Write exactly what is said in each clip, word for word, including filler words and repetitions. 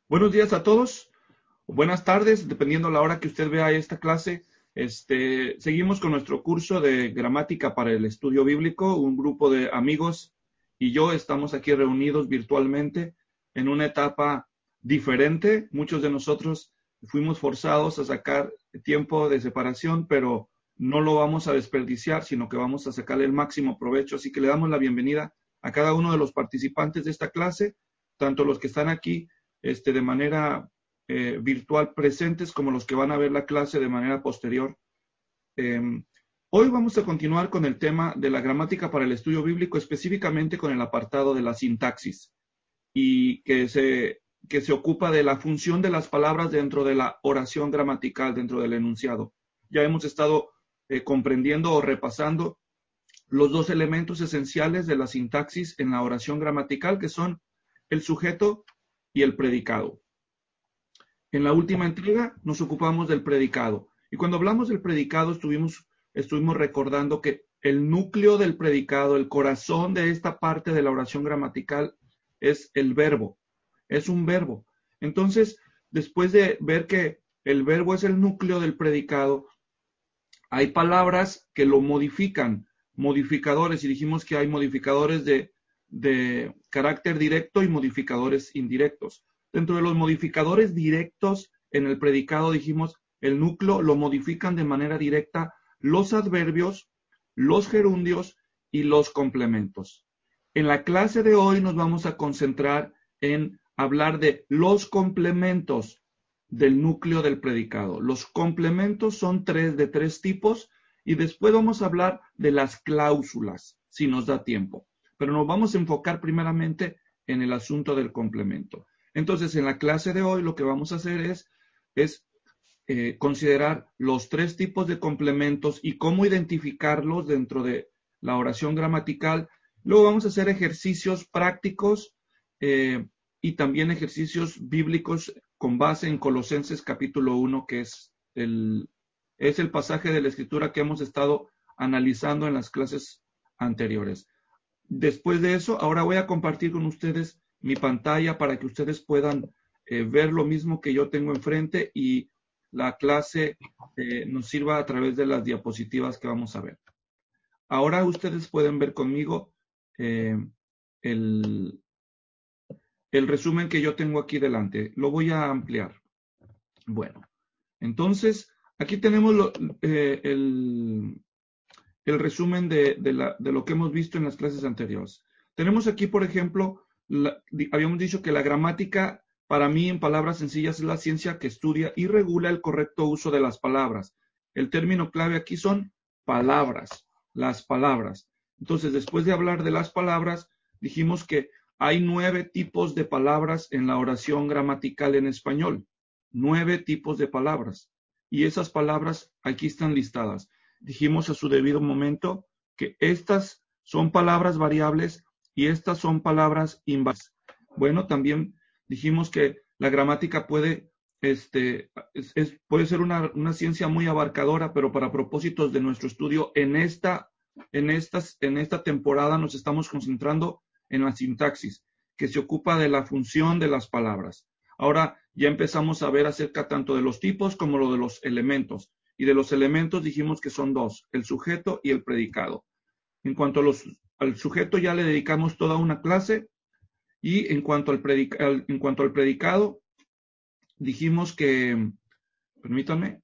Buenos días a todos, o buenas tardes, dependiendo la hora que usted vea esta clase. Este, seguimos con nuestro curso de gramática para el estudio bíblico. Un grupo de amigos y yo estamos aquí reunidos virtualmente en una etapa diferente. Muchos de nosotros fuimos forzados a sacar tiempo de separación, pero no lo vamos a desperdiciar, sino que vamos a sacarle el máximo provecho. Así que le damos la bienvenida a cada uno de los participantes de esta clase, tanto los que están aquí este, de manera eh, virtual presentes como los que van a ver la clase de manera posterior. Eh, hoy vamos a continuar con el tema de la gramática para el estudio bíblico, específicamente con el apartado de la sintaxis, y que se, que se ocupa de la función de las palabras dentro de la oración gramatical, dentro del enunciado. Ya hemos estado eh, comprendiendo o repasando los dos elementos esenciales de la sintaxis en la oración gramatical, que son el sujeto y el predicado. En la última entrega nos ocupamos del predicado. Y cuando hablamos del predicado estuvimos, estuvimos recordando que el núcleo del predicado, el corazón de esta parte de la oración gramatical es el verbo. Es un verbo. Entonces, después de ver que el verbo es el núcleo del predicado, hay palabras que lo modifican, modificadores, y dijimos que hay modificadores de, de carácter directo y modificadores indirectos. Dentro de los modificadores directos en el predicado dijimos el núcleo lo modifican de manera directa los adverbios, los gerundios y los complementos. En la clase de hoy nos vamos a concentrar en hablar de los complementos del núcleo del predicado. Los complementos son tres de tres tipos y después vamos a hablar de las cláusulas, si nos da tiempo. Pero nos vamos a enfocar primeramente en el asunto del complemento. Entonces, en la clase de hoy lo que vamos a hacer es, es eh, considerar los tres tipos de complementos y cómo identificarlos dentro de la oración gramatical. Luego vamos a hacer ejercicios prácticos eh, y también ejercicios bíblicos con base en Colosenses capítulo uno, que es el, es el pasaje de la Escritura que hemos estado analizando en las clases anteriores. Después de eso, ahora voy a compartir con ustedes mi pantalla para que ustedes puedan eh, ver lo mismo que yo tengo enfrente y la clase eh, nos sirva a través de las diapositivas que vamos a ver. Ahora ustedes pueden ver conmigo eh, el, el resumen que yo tengo aquí delante. Lo voy a ampliar. Bueno, entonces aquí tenemos lo, eh, el, el resumen de, de, la, de lo que hemos visto en las clases anteriores. Tenemos aquí, por ejemplo, la, habíamos dicho que la gramática, para mí, en palabras sencillas, es la ciencia que estudia y regula el correcto uso de las palabras. El término clave aquí son palabras, las palabras. Entonces, después de hablar de las palabras, dijimos que hay nueve tipos de palabras en la oración gramatical en español. Nueve tipos de palabras. Y esas palabras aquí están listadas. Dijimos a su debido momento que estas son palabras variables y estas son palabras invariables. Bueno, también dijimos que la gramática puede, este, es, es, puede ser una, una ciencia muy abarcadora, pero para propósitos de nuestro estudio en esta, en, estas, en esta temporada nos estamos concentrando en la sintaxis, que se ocupa de la función de las palabras. Ahora ya empezamos a ver acerca tanto de los tipos como lo de los elementos. Y de los elementos dijimos que son dos, el sujeto y el predicado. En cuanto a los, al sujeto ya le dedicamos toda una clase y en cuanto al, predica, en cuanto al predicado dijimos que, permítanme,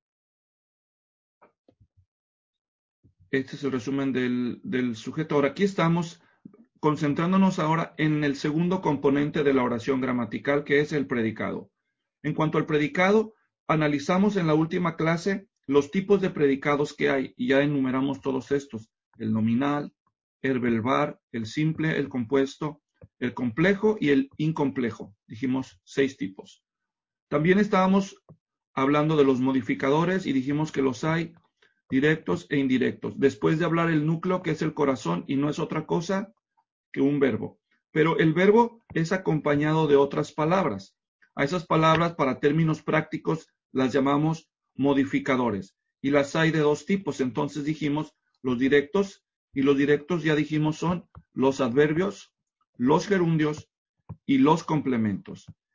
este es el resumen del, del sujeto. Ahora aquí estamos concentrándonos ahora en el segundo componente de la oración gramatical, que es el predicado. En cuanto al predicado, analizamos en la última clase los tipos de predicados que hay y ya enumeramos todos estos: el nominal, el verbal, el simple, el compuesto, el complejo y el incomplejo. Dijimos seis tipos. También estábamos hablando de los modificadores y dijimos que los hay directos e indirectos. Después de hablar el núcleo, que es el corazón y no es otra cosa que un verbo. Pero el verbo es acompañado de otras palabras. A esas palabras, para términos prácticos, las llamamos modificadores. Y las hay de dos tipos. Entonces dijimos los directos, y los directos ya dijimos son los adverbios, los gerundios y los complementos.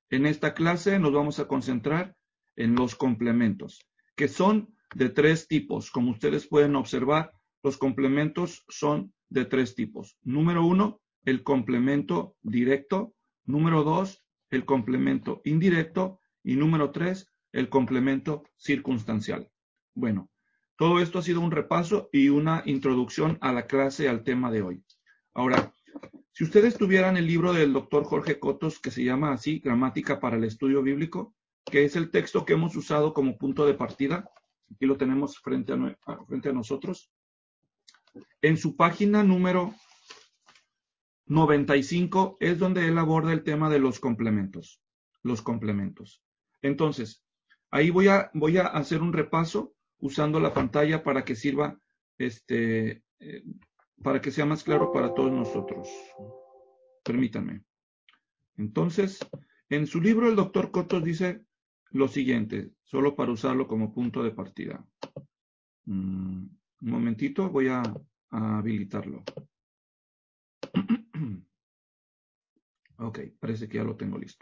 En esta clase nos vamos a concentrar en los complementos, que son de tres tipos. Como ustedes pueden observar, los complementos son de tres tipos. Número uno, el complemento directo. Número dos, el complemento indirecto. Y número tres, el complemento circunstancial. Bueno, todo esto ha sido un repaso y una introducción a la clase, al tema de hoy. Ahora, si ustedes tuvieran el libro del doctor Jorge Cotos, que se llama así, Gramática para el Estudio Bíblico, que es el texto que hemos usado como punto de partida, aquí lo tenemos frente a, frente a nosotros, en su página número noventa y cinco es donde él aborda el tema de los complementos, los complementos. Entonces, ahí voy a, voy a hacer un repaso usando la pantalla para que sirva, este, eh, para que sea más claro para todos nosotros. Permítanme. Entonces, en su libro el doctor Cotos dice lo siguiente, solo para usarlo como punto de partida. Mm, un momentito, voy a, a habilitarlo. Ok, parece que ya lo tengo listo.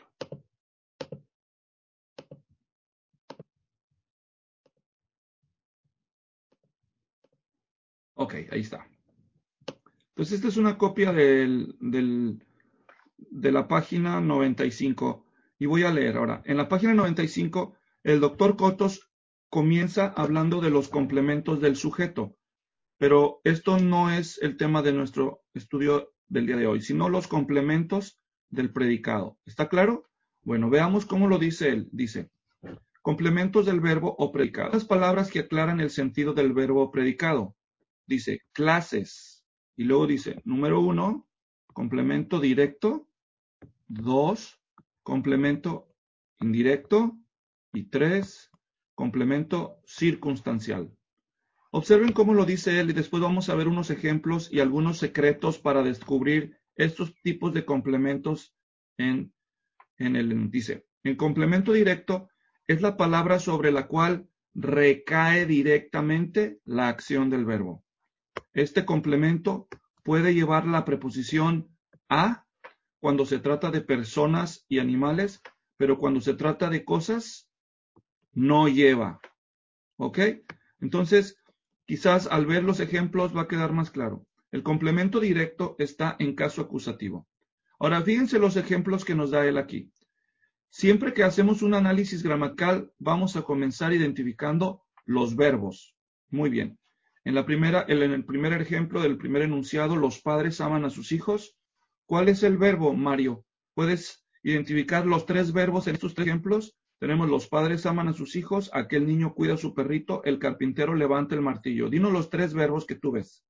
Ok, ahí está. Entonces, esta es una copia del, del, de la página noventa y cinco. Y voy a leer ahora. En la página noventa y cinco, el doctor Cotos comienza hablando de los complementos del sujeto. Pero esto no es el tema de nuestro estudio del día de hoy, sino los complementos del predicado. ¿Está claro? Bueno, veamos cómo lo dice él. Dice, complementos del verbo o predicado. Las palabras que aclaran el sentido del verbo predicado. Dice, clases. Y luego dice, número uno, complemento directo. Dos, complemento indirecto. Y tres, complemento circunstancial. Observen cómo lo dice él y después vamos a ver unos ejemplos y algunos secretos para descubrir estos tipos de complementos en, en el, dice, el complemento directo es la palabra sobre la cual recae directamente la acción del verbo. Este complemento puede llevar la preposición a cuando se trata de personas y animales, pero cuando se trata de cosas, no lleva. ¿Ok? Entonces, quizás al ver los ejemplos va a quedar más claro. El complemento directo está en caso acusativo. Ahora, fíjense los ejemplos que nos da él aquí. Siempre que hacemos un análisis gramatical, vamos a comenzar identificando los verbos. Muy bien. En, la primera, en el primer ejemplo del primer enunciado, los padres aman a sus hijos. ¿Cuál es el verbo, Mario? ¿Puedes identificar los tres verbos en estos tres ejemplos? Tenemos los padres aman a sus hijos, aquel niño cuida a su perrito, el carpintero levanta el martillo. Dinos los tres verbos que tú ves.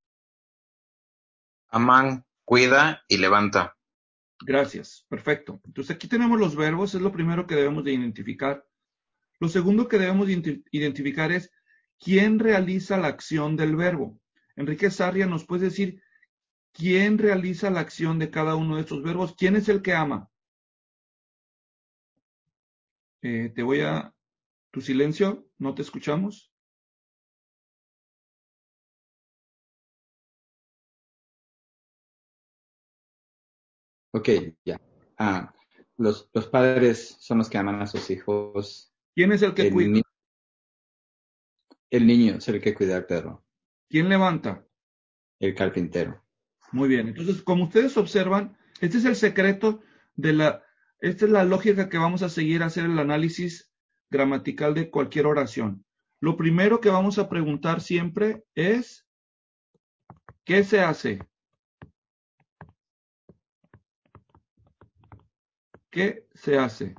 Aman, cuida y levanta. Gracias, perfecto. Entonces aquí tenemos los verbos, es lo primero que debemos de identificar. Lo segundo que debemos de identificar es quién realiza la acción del verbo. Enrique Sarria, ¿nos puedes decir quién realiza la acción de cada uno de estos verbos? ¿Quién es el que ama? Eh, te voy a... Tu silencio, no te escuchamos. Ok, ya. Ah, los, los padres son los que aman a sus hijos. ¿Quién es el que El, cuida? ni- el niño es el que cuida al perro. ¿Quién levanta? El carpintero. Muy bien. Entonces, como ustedes observan, este es el secreto de la... Esta es la lógica que vamos a seguir a hacer el análisis gramatical de cualquier oración. Lo primero que vamos a preguntar siempre es, ¿qué se hace? ¿Qué se hace?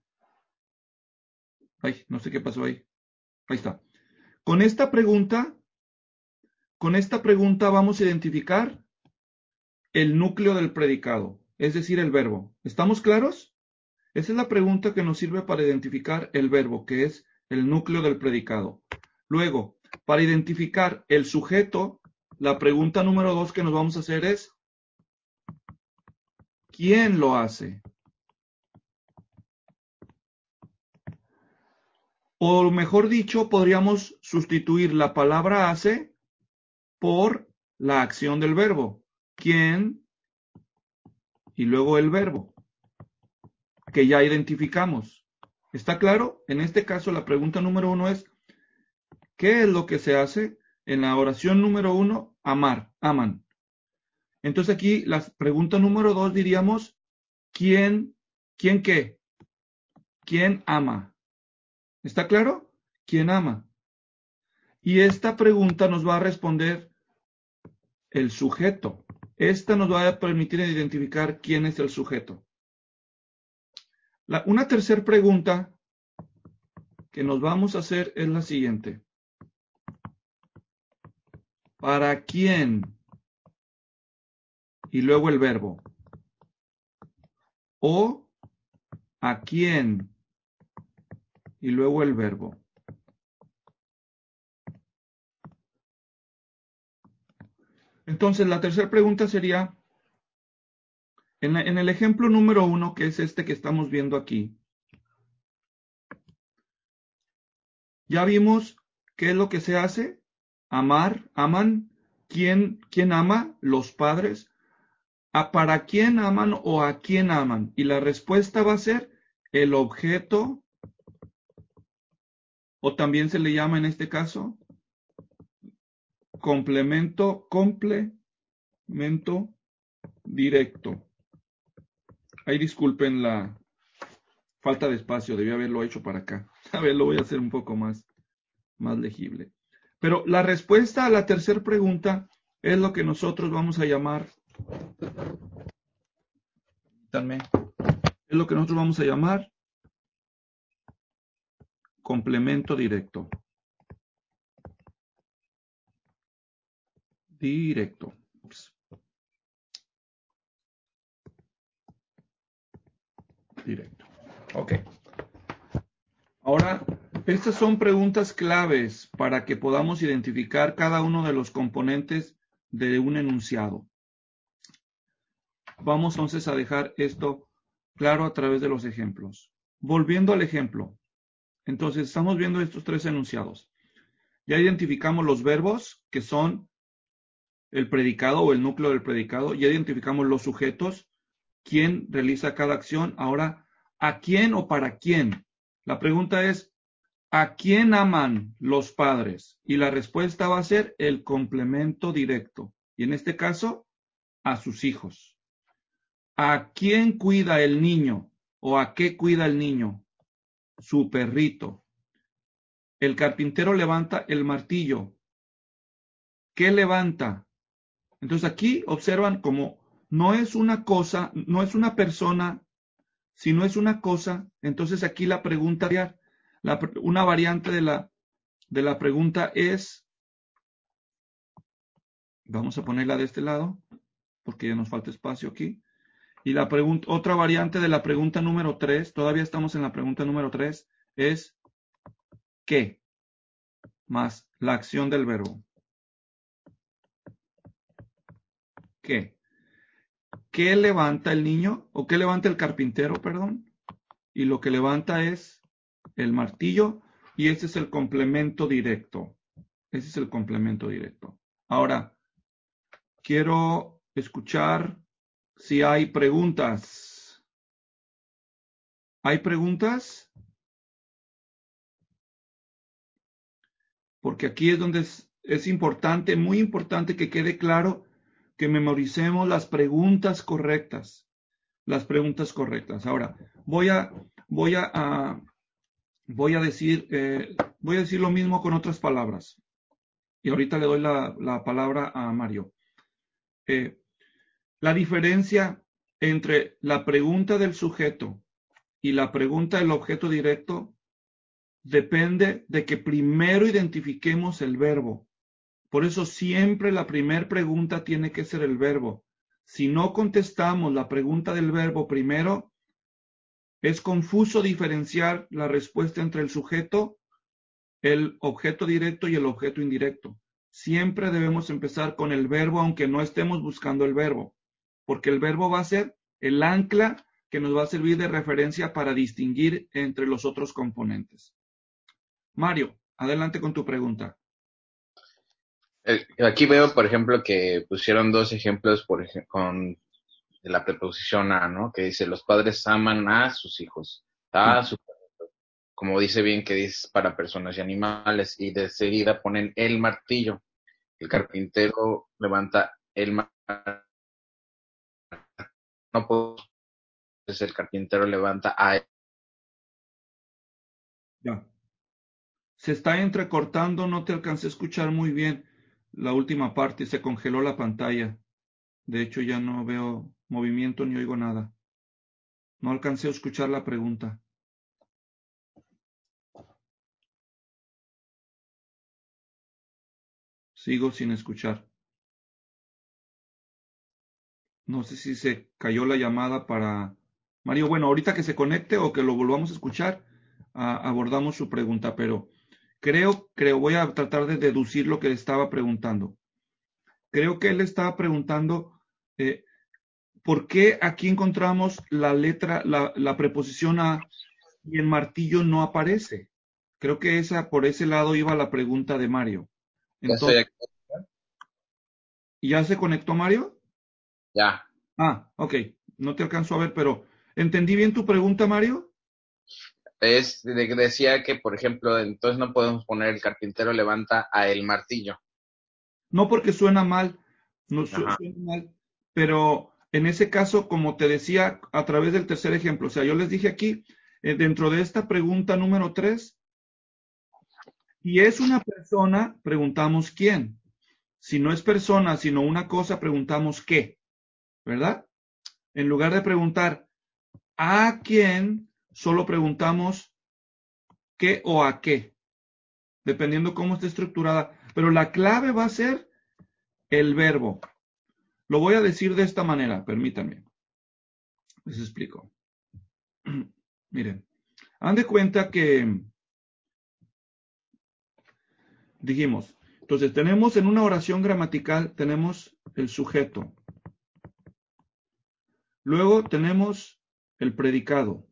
Ay, no sé qué pasó ahí. Ahí está. Con esta pregunta, con esta pregunta vamos a identificar el núcleo del predicado, es decir, el verbo. ¿Estamos claros? Esa es la pregunta que nos sirve para identificar el verbo, que es el núcleo del predicado. Luego, para identificar el sujeto, la pregunta número dos que nos vamos a hacer es, ¿quién lo hace? O mejor dicho, podríamos sustituir la palabra hace por la acción del verbo. ¿Quién? Y luego el verbo. que ya identificamos. ¿Está claro? En este caso, la pregunta número uno es, ¿qué es lo que se hace? En la oración número uno, amar, aman. Entonces aquí la pregunta número dos diríamos, ¿quién, quién qué? ¿Quién ama? ¿Está claro? ¿Quién ama? Y esta pregunta nos va a responder el sujeto. Esta nos va a permitir identificar quién es el sujeto. La, una tercera pregunta que nos vamos a hacer es la siguiente. ¿Para quién? Y luego el verbo. O ¿a quién? Y luego el verbo. Entonces, la tercera pregunta sería, en, la, en el ejemplo número uno, que es este que estamos viendo aquí, ya vimos qué es lo que se hace. Amar, aman. ¿Quién, quién ama? Los padres. ¿A para quién aman o a quién aman? Y la respuesta va a ser el objeto, o también se le llama en este caso complemento, complemento directo. Ahí disculpen la falta de espacio, debí haberlo hecho para acá. A ver, lo voy a hacer un poco más, más legible. Pero la respuesta a la tercera pregunta es lo que nosotros vamos a llamar, es lo que nosotros vamos a llamar complemento directo. Directo. Ups. Directo. Ok. Ahora, estas son preguntas claves para que podamos identificar cada uno de los componentes de un enunciado. Vamos entonces a dejar esto claro a través de los ejemplos. Volviendo al ejemplo. Entonces, estamos viendo estos tres enunciados. Ya identificamos los verbos, que son el predicado o el núcleo del predicado. Ya identificamos los sujetos, quién realiza cada acción. Ahora, ¿a quién o para quién? La pregunta es, ¿a quién aman los padres? Y la respuesta va a ser el complemento directo. Y en este caso, a sus hijos. ¿A quién cuida el niño? ¿O a qué cuida el niño? Su perrito. El carpintero levanta el martillo. ¿Qué levanta? Entonces aquí observan como no es una cosa, no es una persona, sino es una cosa. Entonces aquí la pregunta, la, una variante de la, de la pregunta es, vamos a ponerla de este lado, porque ya nos falta espacio aquí. Y la pregunta, otra variante de la pregunta número tres, todavía estamos en la pregunta número tres, es ¿qué? Más la acción del verbo. ¿Qué? ¿Qué levanta el niño? ¿O qué levanta el carpintero, perdón? Y lo que levanta es el martillo y ese es el complemento directo. Ese es el complemento directo. Ahora, quiero escuchar si hay preguntas. ¿Hay preguntas? Porque aquí es donde es, es importante, muy importante que quede claro que memoricemos las preguntas correctas. Las preguntas correctas. Ahora, voy a, voy a, a voy a decir, eh, voy a decir lo mismo con otras palabras. Y ahorita le doy la, la palabra a Mario. Eh, la diferencia entre la pregunta del sujeto y la pregunta del objeto directo depende de que primero identifiquemos el verbo. Por eso siempre la primera pregunta tiene que ser el verbo. Si no contestamos la pregunta del verbo primero, es confuso diferenciar la respuesta entre el sujeto, el objeto directo y el objeto indirecto. Siempre debemos empezar con el verbo, aunque no estemos buscando el verbo, porque el verbo va a ser el ancla que nos va a servir de referencia para distinguir entre los otros componentes. Mario, adelante con tu pregunta. Aquí veo, por ejemplo, que pusieron dos ejemplos por ej- con de la preposición a, ¿no? Que dice, los padres aman a sus hijos, Sí. a su como dice bien que dice para personas y animales, y de seguida ponen el martillo. El carpintero levanta el martillo, no puedo, entonces el carpintero levanta a él. Ya. Se está entrecortando, no te alcancé a escuchar muy bien la última parte, se congeló la pantalla. De hecho, ya no veo movimiento ni oigo nada. No alcancé a escuchar la pregunta. Sigo sin escuchar. No sé si se cayó la llamada para Mario. Bueno, ahorita que se conecte o que lo volvamos a escuchar, a, abordamos su pregunta, pero creo, creo, voy a tratar de deducir lo que le estaba preguntando. Creo que él estaba preguntando eh, por qué aquí encontramos la letra, la, la preposición a y el martillo no aparece. Creo que esa, por ese lado iba la pregunta de Mario. Ya estoy Entonces, aquí. ¿ya se conectó Mario? Ya. Ah, ok. No te alcanzo a ver, pero ¿entendí bien tu pregunta, Mario? Es, de- decía que, por ejemplo, entonces no podemos poner el carpintero levanta a el martillo. No porque suena mal, no su- Ajá. suena mal, pero en ese caso, como te decía a través del tercer ejemplo, o sea, yo les dije aquí, eh, dentro de esta pregunta número tres, si es una persona, preguntamos quién. Si no es persona, sino una cosa, preguntamos qué, ¿verdad? En lugar de preguntar a quién, solo preguntamos qué o a qué, dependiendo cómo esté estructurada. Pero la clave va a ser el verbo. Lo voy a decir de esta manera, permítanme. Les explico. Miren, han de cuenta que dijimos, entonces tenemos en una oración gramatical, tenemos el sujeto. Luego tenemos el predicado.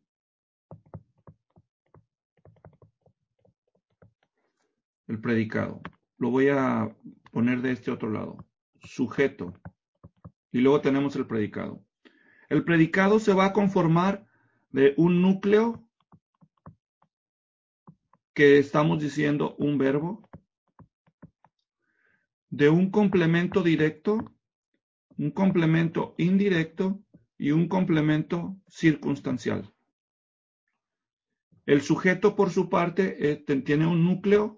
El predicado. Lo voy a poner de este otro lado. Sujeto. Y luego tenemos el predicado. El predicado se va a conformar de un núcleo que estamos diciendo un verbo, de un complemento directo, un complemento indirecto y un complemento circunstancial. El sujeto, por su parte, eh, tiene un núcleo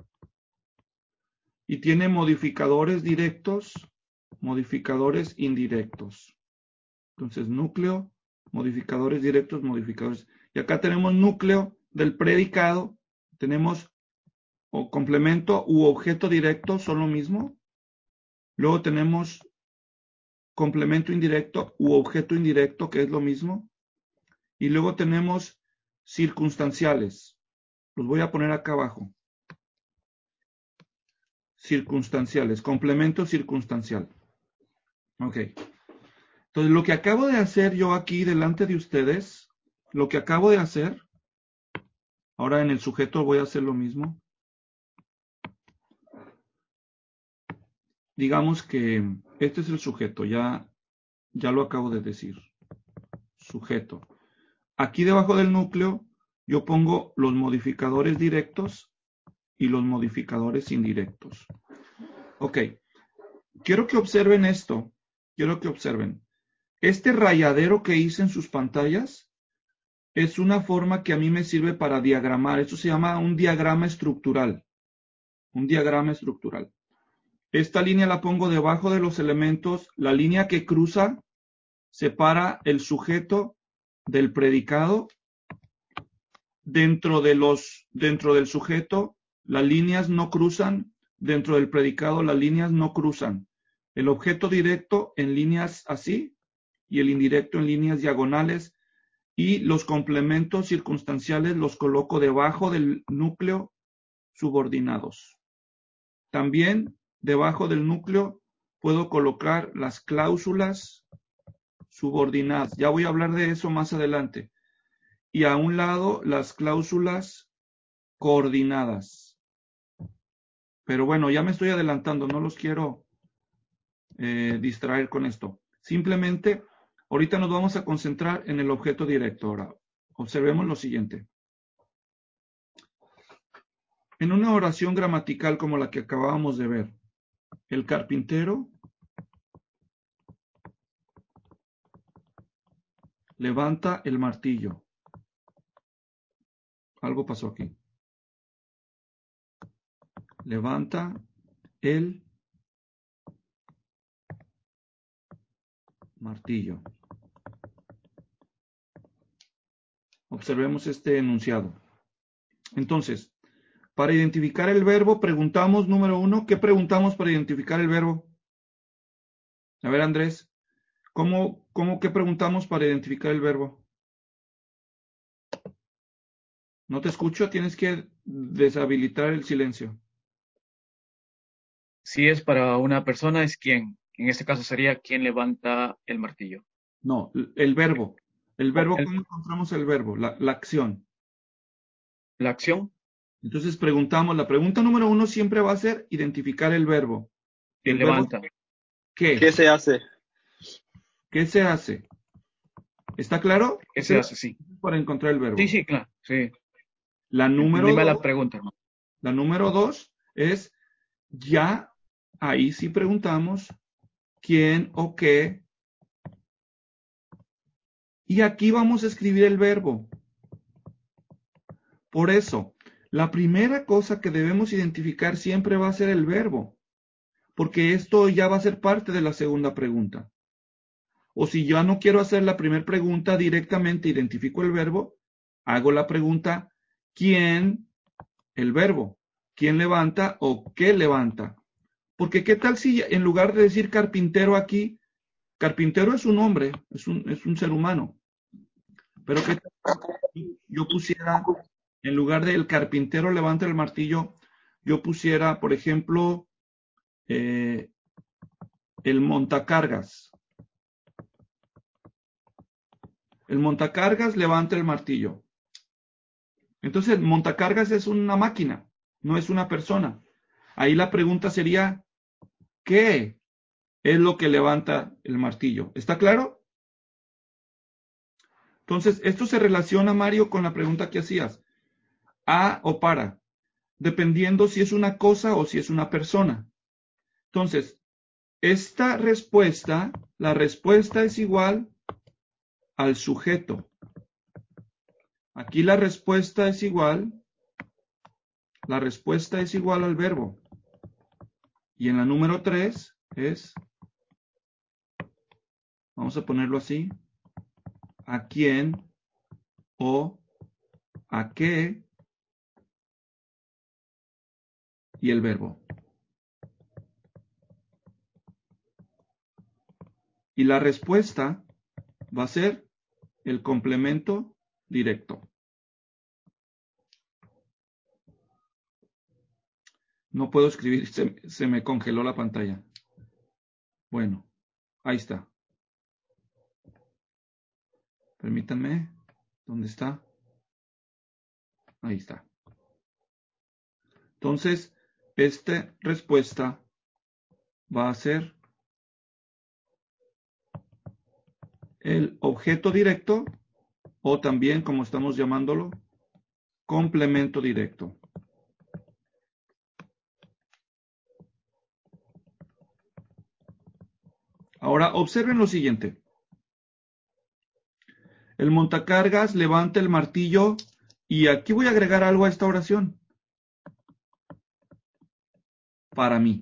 y tiene modificadores directos, modificadores indirectos. Entonces, núcleo, modificadores directos, modificadores. Y acá tenemos núcleo del predicado, tenemos o complemento u objeto directo, son lo mismo. Luego tenemos complemento indirecto u objeto indirecto, que es lo mismo. Y luego tenemos circunstanciales. Los voy a poner acá abajo. Circunstanciales, complemento circunstancial. Ok. Entonces, lo que acabo de hacer yo aquí delante de ustedes, lo que acabo de hacer, ahora en el sujeto voy a hacer lo mismo. Digamos que este es el sujeto, ya, ya lo acabo de decir. Sujeto. Aquí debajo del núcleo yo pongo los modificadores directos y los modificadores indirectos. Ok, quiero que observen esto, quiero que observen. Este rayadero que hice en sus pantallas es una forma que a mí me sirve para diagramar. Esto se llama un diagrama estructural. Un diagrama estructural. Esta línea la pongo debajo de los elementos. La línea que cruza separa el sujeto del predicado. Dentro de los, dentro del sujeto, las líneas no cruzan. Dentro del predicado, las líneas no cruzan. El objeto directo en líneas así y el indirecto en líneas diagonales. Y los complementos circunstanciales los coloco debajo del núcleo subordinados. También debajo del núcleo puedo colocar las cláusulas subordinadas. Ya voy a hablar de eso más adelante. Y a un lado las cláusulas coordinadas. Pero bueno, ya me estoy adelantando, no los quiero eh, distraer con esto. Simplemente Ahorita nos vamos a concentrar en el objeto directo. Ahora, observemos lo siguiente. En una oración gramatical como la que acabábamos de ver, el carpintero levanta el martillo. Algo pasó aquí. Levanta el martillo. Observemos este enunciado. Entonces, para identificar el verbo, preguntamos, número uno, ¿qué preguntamos para identificar el verbo? A ver, Andrés, ¿cómo, cómo qué preguntamos para identificar el verbo? No te escucho, tienes que deshabilitar el silencio. Si es para una persona, es quién. En este caso sería quién levanta el martillo. No, el verbo. El verbo, El- ¿cómo encontramos el verbo? La, la acción. la acción, Entonces preguntamos, la pregunta número uno siempre va a ser identificar el verbo. quién ¿El verbo levanta. qué? ¿Qué se hace? ¿Qué se hace? ¿Está claro? ¿Qué Esa se es hace? Sí. la para encontrar el verbo. Sí, sí, claro. Sí. La número Dime la dos, pregunta, hermano. la número dos es ya, ahí sí preguntamos quién o qué. Y aquí vamos a escribir el verbo. Por eso, la primera cosa que debemos identificar siempre va a ser el verbo, porque esto ya va a ser parte de la segunda pregunta. O si yo no quiero hacer la primera pregunta directamente, identifico el verbo, hago la pregunta, ¿quién? El verbo. ¿Quién levanta o qué levanta? Porque qué tal si en lugar de decir carpintero aquí, carpintero es un hombre, es un, es un ser humano. Pero qué tal si yo pusiera, en lugar de el carpintero levanta el martillo, yo pusiera, por ejemplo, eh, el montacargas. El montacargas levanta el martillo. Entonces, el montacargas es una máquina, no es una persona. Ahí la pregunta sería, ¿qué es lo que levanta el martillo? ¿Está claro? Entonces, esto se relaciona, Mario, con la pregunta que hacías. A o para, dependiendo si es una cosa o si es una persona. Entonces, esta respuesta, la respuesta es igual al sujeto. Aquí la respuesta es igual, la respuesta es igual al verbo. Y en la número tres es, vamos a ponerlo así, a quién o a qué y el verbo. Y la respuesta va a ser el complemento directo. No puedo escribir, se, se me congeló la pantalla. Bueno, ahí está. Permítanme, ¿dónde está? Ahí está. Entonces, esta respuesta va a ser el objeto directo o también, como estamos llamándolo, complemento directo. Ahora, observen lo siguiente. El montacargas levanta el martillo y aquí voy a agregar algo a esta oración. Para mí.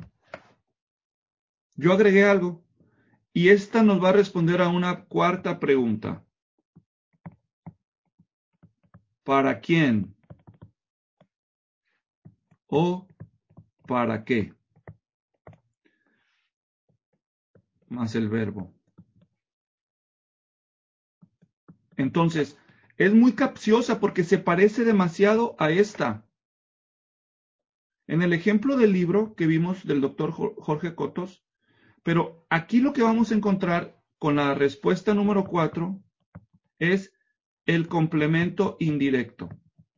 Yo agregué algo y esta nos va a responder a una cuarta pregunta. ¿Para quién? ¿O para qué? Más el verbo. Entonces, es muy capciosa porque se parece demasiado a esta. En el ejemplo del libro que vimos del doctor Jorge Cotos, pero aquí lo que vamos a encontrar con la respuesta número cuatro es el complemento indirecto.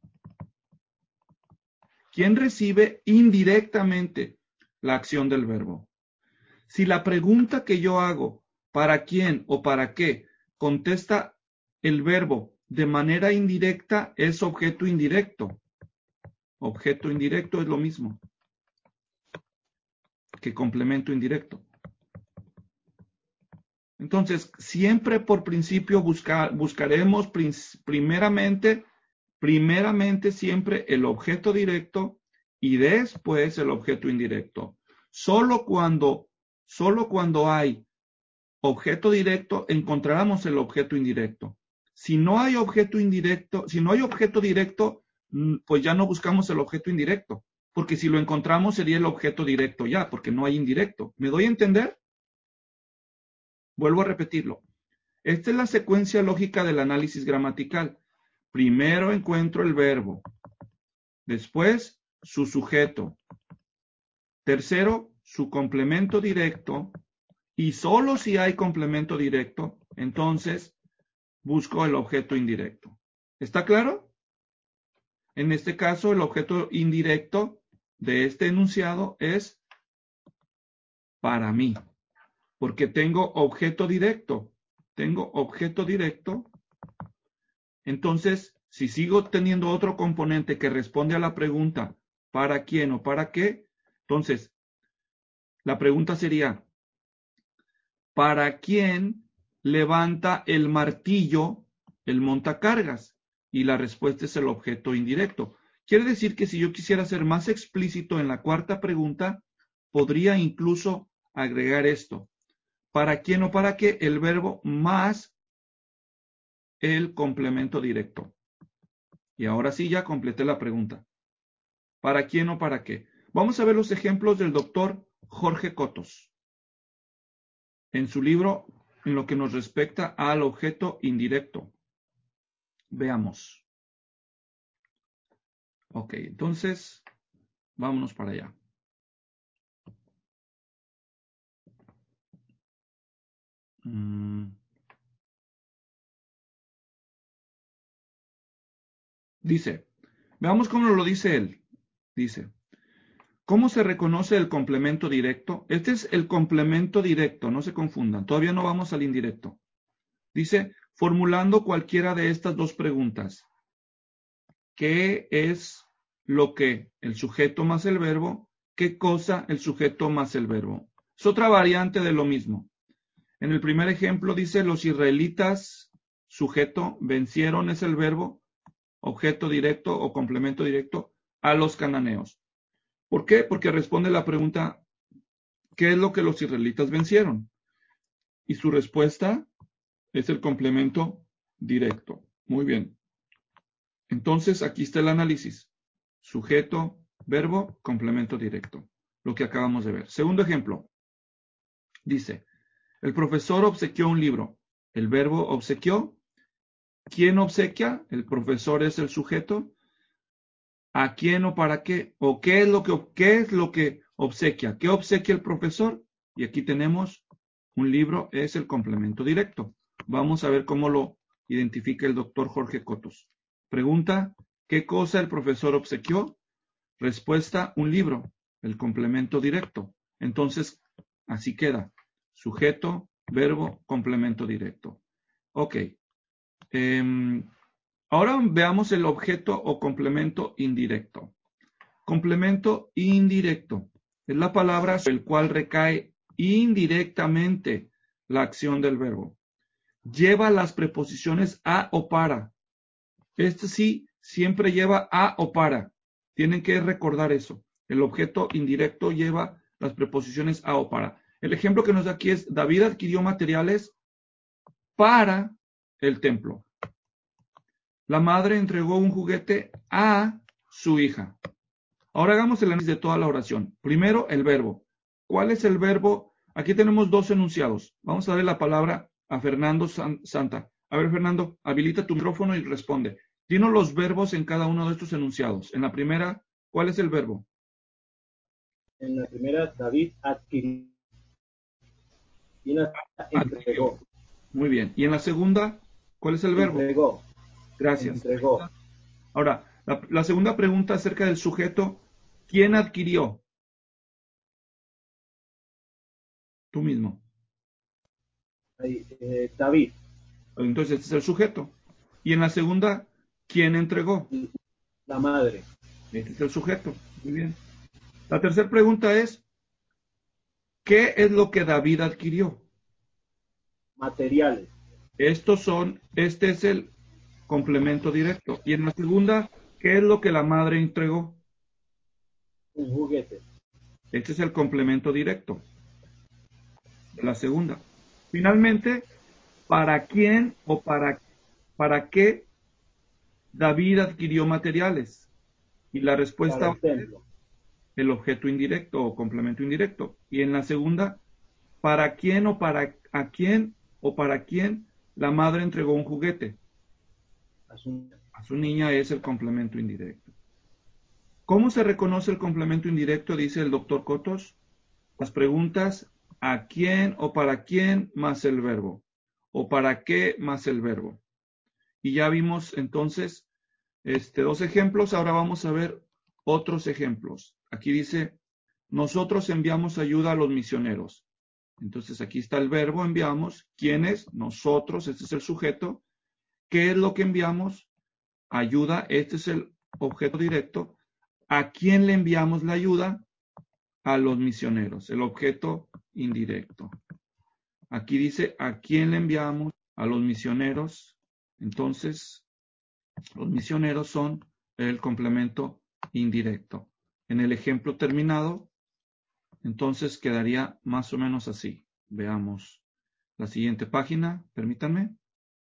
¿Quién recibe indirectamente la acción del verbo? Si la pregunta que yo hago ¿Para quién o para qué contesta el verbo de manera indirecta es objeto indirecto. Objeto indirecto es lo mismo que complemento indirecto. Entonces, siempre por principio busca, buscaremos primeramente, primeramente siempre el objeto directo y después el objeto indirecto. Solo cuando, solo cuando hay objeto directo encontraremos el objeto indirecto. Si no hay objeto indirecto, si no hay objeto directo, pues ya no buscamos el objeto indirecto, porque si lo encontramos sería el objeto directo ya, porque no hay indirecto. ¿Me doy a entender? Vuelvo a repetirlo. Esta es la secuencia lógica del análisis gramatical. Primero encuentro el verbo, después su sujeto, tercero su complemento directo, y solo si hay complemento directo, entonces busco el objeto indirecto. ¿Está claro? En este caso, el objeto indirecto de este enunciado es para mí, porque tengo objeto directo. Tengo objeto directo. Entonces, si sigo teniendo otro componente que responde a la pregunta ¿para quién o para qué? Entonces, la pregunta sería ¿para quién levanta el martillo el montacargas? Y la respuesta es el objeto indirecto. Quiere decir que si yo quisiera ser más explícito en la cuarta pregunta, podría incluso agregar esto. ¿Para quién o para qué? El verbo más el complemento directo. Y ahora sí ya completé la pregunta. ¿Para quién o para qué? Vamos a ver los ejemplos del doctor Jorge Cotos en su libro en lo que nos respecta al objeto indirecto. Veamos. Ok, entonces, vámonos para allá. Mm. Dice, veamos cómo lo dice él. Dice, ¿cómo se reconoce el complemento directo? Este es el complemento directo, no se confundan. Todavía no vamos al indirecto. Dice, formulando cualquiera de estas dos preguntas. ¿Qué es lo que el sujeto más el verbo? ¿Qué cosa el sujeto más el verbo? Es otra variante de lo mismo. En el primer ejemplo dice, los israelitas, sujeto, vencieron es el verbo, objeto directo o complemento directo, a los cananeos. ¿Por qué? Porque responde la pregunta, ¿qué es lo que los israelitas vencieron? Y su respuesta es el complemento directo. Muy bien. Entonces, aquí está el análisis. Sujeto, verbo, complemento directo. Lo que acabamos de ver. Segundo ejemplo. Dice, el profesor obsequió un libro. El verbo obsequió. ¿Quién obsequia? El profesor es el sujeto. ¿A quién o para qué? ¿O qué es lo que, qué es lo que obsequia? ¿Qué obsequia el profesor? Y aquí tenemos un libro, es el complemento directo. Vamos a ver cómo lo identifica el doctor Jorge Cotos. Pregunta, ¿qué cosa el profesor obsequió? Respuesta, un libro, el complemento directo. Entonces, así queda. Sujeto, verbo, complemento directo. Ok. Eh, ahora veamos el objeto o complemento indirecto. Complemento indirecto es la palabra sobre el cual recae indirectamente la acción del verbo. Lleva las preposiciones a o para. Este sí siempre lleva a o para. Tienen que recordar eso. El objeto indirecto lleva las preposiciones a o para. El ejemplo que nos da aquí es, David adquirió materiales para el templo. La madre entregó un juguete a su hija. Ahora hagamos el análisis de toda la oración. Primero, el verbo. ¿Cuál es el verbo? Aquí tenemos dos enunciados. Vamos a darle la palabra a Fernando Santa. A ver, Fernando, habilita tu micrófono y responde. Dinos los verbos en cada uno de estos enunciados. En la primera, ¿cuál es el verbo? En la primera, David adquirió. Y en la entregó. Muy bien. Y en la segunda, ¿cuál es el verbo? Entregó. Gracias. Entregó. Ahora, la, la segunda pregunta acerca del sujeto. ¿Quién adquirió? Tú mismo. Ahí, eh, David, Entonces, este es el sujeto. Y en la segunda, ¿quién entregó? la madre, Este es el sujeto. Muy bien. La tercera pregunta es, ¿qué es lo que David adquirió? materiales, Estos son, este es el complemento directo. Y en la segunda, ¿qué es lo que la madre entregó? un juguete, Este es el complemento directo de la segunda. Finalmente, ¿para quién o para, para qué David adquirió materiales? Y la para respuesta va el a ser templo, el objeto indirecto o complemento indirecto. Y en la segunda, ¿para quién o para a quién o para quién la madre entregó un juguete? a su, A su niña es el complemento indirecto. ¿Cómo se reconoce el complemento indirecto? Dice el doctor Cotos. Las preguntas ¿a quién o para quién más el verbo? ¿O para qué más el verbo? Y ya vimos entonces este, dos ejemplos. Ahora vamos a ver otros ejemplos. Aquí dice, nosotros enviamos ayuda a los misioneros. Entonces aquí está el verbo enviamos. ¿Quién es? Nosotros, este es el sujeto. ¿Qué es lo que enviamos? Ayuda, este es el objeto directo. ¿A quién le enviamos la ayuda? A los misioneros, el objeto indirecto. Aquí dice, ¿a quién le enviamos? A los misioneros. Entonces, los misioneros son el complemento indirecto. En el ejemplo terminado, entonces quedaría más o menos así. Veamos la siguiente página, permítanme.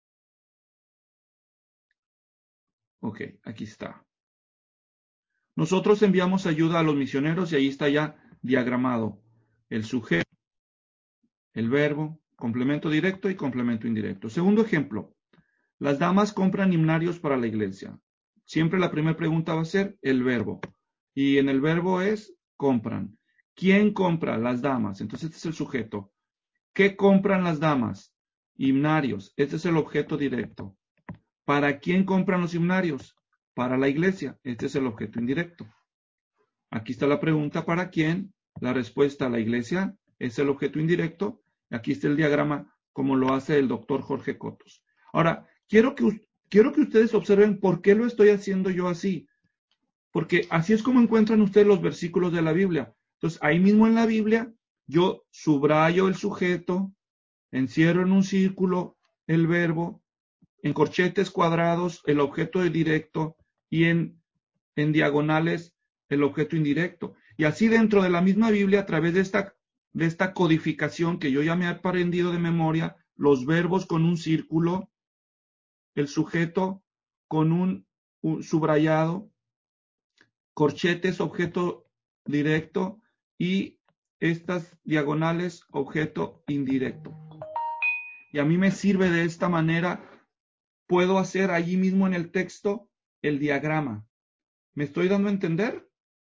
Ok, aquí está. Nosotros enviamos ayuda a los misioneros y ahí está ya diagramado el sujeto, el verbo, complemento directo y complemento indirecto. Segundo ejemplo, las damas compran himnarios para la iglesia. Siempre la primera pregunta va a ser el verbo. Y en el verbo es compran. ¿Quién compra? Las damas. Entonces este es el sujeto. ¿Qué compran las damas? Himnarios. Este es el objeto directo. ¿Para quién compran los himnarios? Para la iglesia. Este es el objeto indirecto. Aquí está la pregunta ¿para quién? La respuesta a la iglesia es el objeto indirecto. Aquí está el diagrama como lo hace el doctor Jorge Cotos. Ahora, quiero que, quiero que ustedes observen por qué lo estoy haciendo yo así. Porque así es como encuentran ustedes los versículos de la Biblia. Entonces, ahí mismo en la Biblia, yo subrayo el sujeto, encierro en un círculo el verbo, en corchetes cuadrados el objeto directo y en, en diagonales el objeto indirecto. Y así dentro de la misma Biblia, a través de esta, de esta codificación que yo ya me he aprendido de memoria, los verbos con un círculo, el sujeto con un, un subrayado, corchetes objeto directo y estas diagonales objeto indirecto. Y a mí me sirve de esta manera. Puedo hacer allí mismo en el texto el diagrama. ¿Me estoy dando a entender?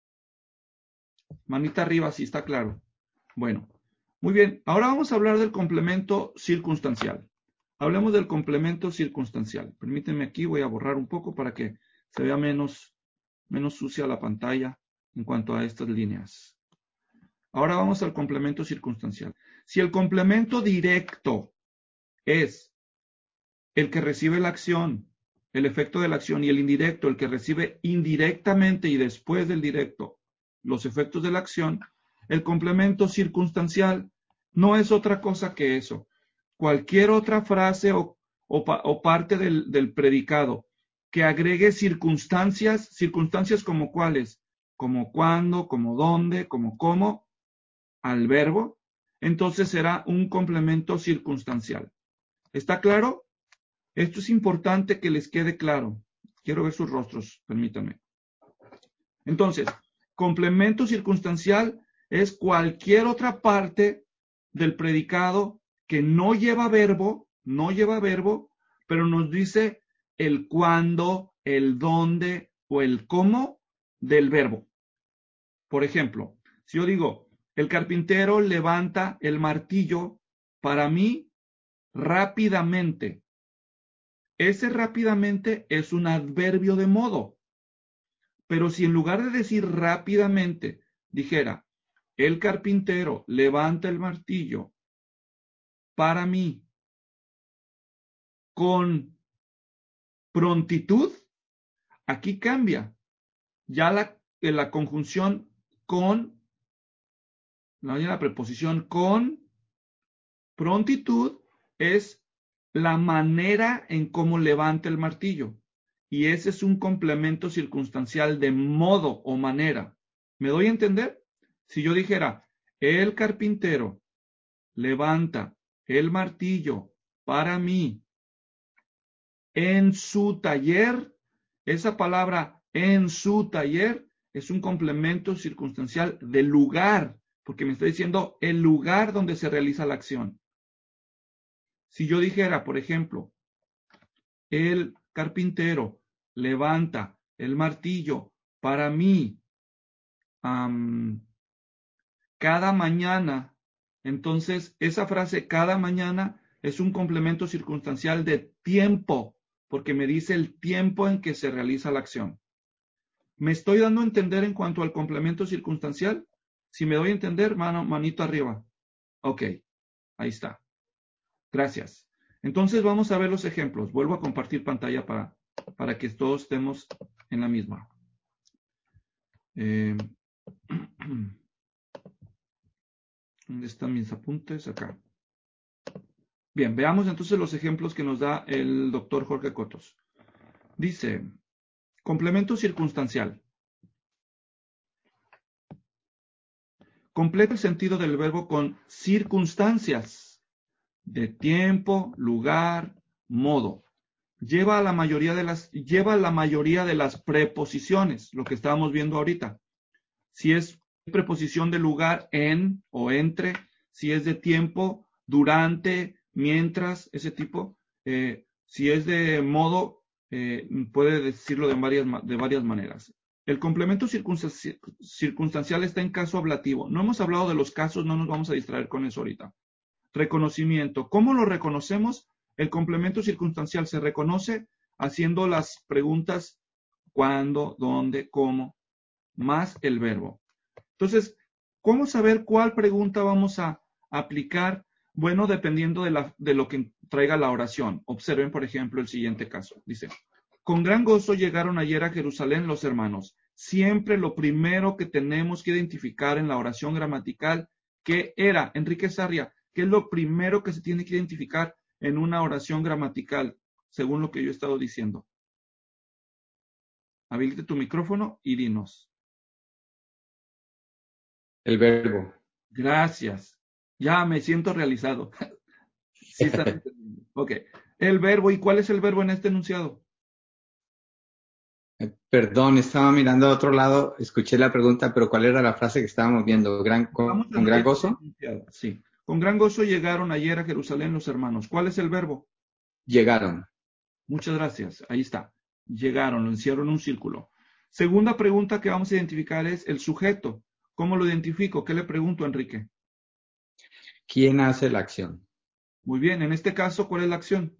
Manita arriba si está claro. Bueno, muy bien. Ahora vamos a hablar del complemento circunstancial. Hablemos del complemento circunstancial. Permítanme aquí, voy a borrar un poco para que se vea menos, menos sucia la pantalla en cuanto a estas líneas. Ahora vamos al complemento circunstancial. Si el complemento directo es el que recibe la acción, el efecto de la acción, y el indirecto, el que recibe indirectamente y después del directo los efectos de la acción, el complemento circunstancial no es otra cosa que eso. Cualquier otra frase o, o, o parte del, del predicado que agregue circunstancias, circunstancias como cuáles, como cuándo, como dónde, como cómo, al verbo, entonces será un complemento circunstancial. ¿Está claro? Esto es importante que les quede claro. Quiero ver sus rostros, permítanme. Entonces, complemento circunstancial es cualquier otra parte del predicado que no lleva verbo, no lleva verbo, pero nos dice el cuándo, el dónde o el cómo del verbo. Por ejemplo, si yo digo, el carpintero levanta el martillo para mí rápidamente. Ese rápidamente es un adverbio de modo. Pero si en lugar de decir rápidamente, dijera, el carpintero levanta el martillo para mí con prontitud, aquí cambia. Ya la, la conjunción con, no hay la preposición con prontitud es la manera en cómo levanta el martillo. Y ese es un complemento circunstancial de modo o manera. ¿Me doy a entender? Si yo dijera, el carpintero levanta el martillo para mí en su taller, esa palabra en su taller es un complemento circunstancial del lugar, porque me está diciendo el lugar donde se realiza la acción. Si yo dijera, por ejemplo, el carpintero levanta el martillo para mí um, cada mañana, entonces esa frase cada mañana es un complemento circunstancial de tiempo, porque me dice el tiempo en que se realiza la acción. ¿Me estoy dando a entender en cuanto al complemento circunstancial? Si me doy a entender, mano, manito arriba. Ok, ahí está. Gracias. Entonces vamos a ver los ejemplos. Vuelvo a compartir pantalla para, para que todos estemos en la misma. Eh, ¿Dónde están mis apuntes? Acá. Bien, veamos entonces los ejemplos que nos da el doctor Jorge Cotos. Dice, complemento circunstancial. Completa el sentido del verbo con circunstancias de tiempo, lugar, modo. Lleva a la mayoría de las, lleva a la mayoría de las preposiciones, lo que estábamos viendo ahorita. Si es preposición de lugar, en o entre, si es de tiempo, durante, mientras, ese tipo. Eh, si es de modo, eh, puede decirlo de varias, de varias maneras. El complemento circunstancial, circunstancial está en caso ablativo. No hemos hablado de los casos, no nos vamos a distraer con eso ahorita. Reconocimiento. ¿Cómo lo reconocemos? El complemento circunstancial se reconoce haciendo las preguntas cuándo, dónde, cómo, más el verbo. Entonces, ¿cómo saber cuál pregunta vamos a aplicar? Bueno, dependiendo de, la, de lo que traiga la oración. Observen, por ejemplo, el siguiente caso. Dice, con gran gozo llegaron ayer a Jerusalén los hermanos. Siempre lo primero que tenemos que identificar en la oración gramatical, ¿qué era? Enrique Sarria, ¿qué es lo primero que se tiene que identificar en una oración gramatical, según lo que yo he estado diciendo? Habilite tu micrófono y dinos. El verbo. Gracias. Ya me siento realizado. Sí, están entendiendo. Ok. El verbo. ¿Y cuál es el verbo en este enunciado? Eh, Perdón, estaba mirando a otro lado, escuché la pregunta, pero ¿cuál era la frase que estábamos viendo? ¿Gran, con, Vamos a con gran este gozo? enunciado. Sí. Con gran gozo llegaron ayer a Jerusalén los hermanos. ¿Cuál es el verbo? Llegaron. Muchas gracias. Ahí está. Llegaron, lo encierro en un círculo. Segunda pregunta que vamos a identificar es el sujeto. ¿Cómo lo identifico? ¿Qué le pregunto, Enrique? ¿Quién hace la acción? Muy bien. En este caso, ¿cuál es la acción?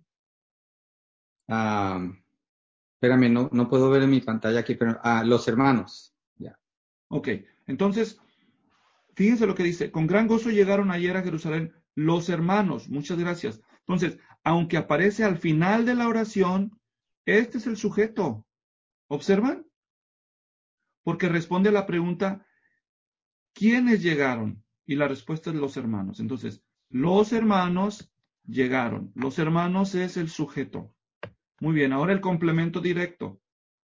Ah, espérame, no, no puedo ver en mi pantalla aquí, pero ah, los hermanos. Ya. Ok. Entonces, fíjense lo que dice. Con gran gozo llegaron ayer a Jerusalén los hermanos. Muchas gracias. Entonces, aunque aparece al final de la oración, este es el sujeto. ¿Observan? Porque responde a la pregunta, ¿quiénes llegaron? Y la respuesta es los hermanos. Entonces, los hermanos llegaron. Los hermanos es el sujeto. Muy bien, ahora el complemento directo.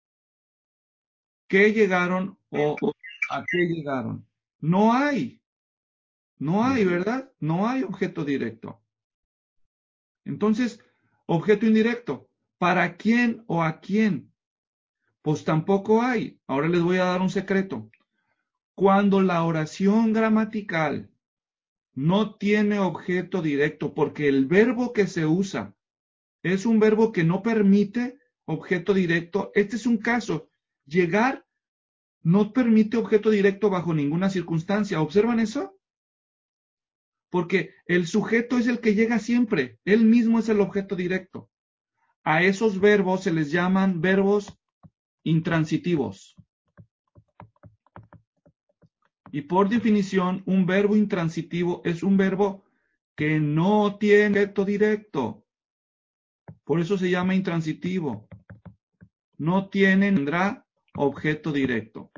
¿Qué llegaron o, o a qué llegaron? No hay. No hay, ¿verdad? No hay objeto directo. Entonces, objeto indirecto. ¿Para quién o a quién? Pues tampoco hay. Ahora les voy a dar un secreto. Cuando la oración gramatical no tiene objeto directo, porque el verbo que se usa es un verbo que no permite objeto directo, este es un caso. Llegar no permite objeto directo bajo ninguna circunstancia. ¿Observan eso? Porque el sujeto es el que llega siempre. Él mismo es el objeto directo. A esos verbos se les llaman verbos intransitivos. Y por definición, un verbo intransitivo es un verbo que no tiene objeto directo. Por eso se llama intransitivo. No tiene, tendrá objeto directo.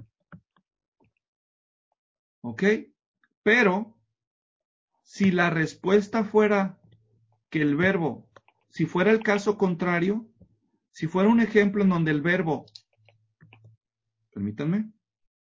¿Ok? Pero, si la respuesta fuera que el verbo, si fuera el caso contrario, si fuera un ejemplo en donde el verbo, permítanme,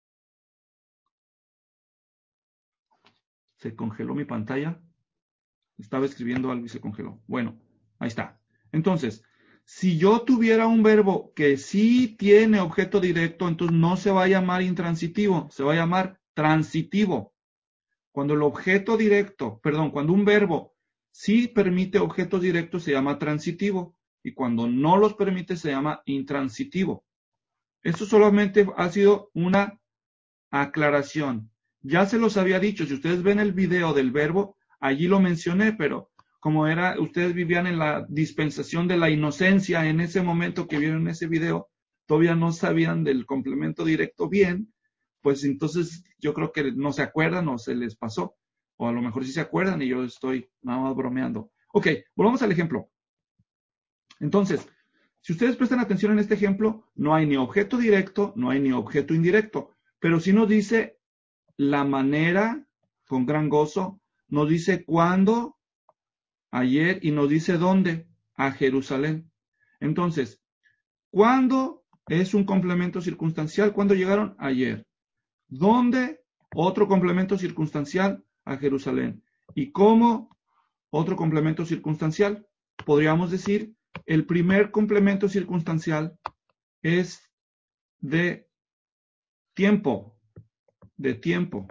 se congeló mi pantalla, estaba escribiendo algo y se congeló. Bueno, ahí está. Entonces, si yo tuviera un verbo que sí tiene objeto directo, entonces no se va a llamar intransitivo, se va a llamar transitivo. Cuando el objeto directo, perdón, cuando un verbo sí permite objetos directos se llama transitivo y cuando no los permite se llama intransitivo. Esto solamente ha sido una aclaración. Ya se los había dicho, si ustedes ven el video del verbo, allí lo mencioné, pero como era, ustedes vivían en la dispensación de la inocencia en ese momento que vieron ese video, todavía no sabían del complemento directo bien, pues entonces yo creo que no se acuerdan o se les pasó, o a lo mejor sí se acuerdan y yo estoy nada más bromeando. Ok, volvamos al ejemplo. Entonces, si ustedes prestan atención en este ejemplo, no hay ni objeto directo, no hay ni objeto indirecto, pero sí nos dice la manera, con gran gozo, nos dice cuándo, ayer, y nos dice dónde, a Jerusalén. Entonces, ¿cuándo es un complemento circunstancial? ¿Cuándo llegaron? Ayer. ¿Dónde? Otro complemento circunstancial, a Jerusalén. ¿Y cómo? Otro complemento circunstancial. Podríamos decir, el primer complemento circunstancial es de tiempo, de tiempo.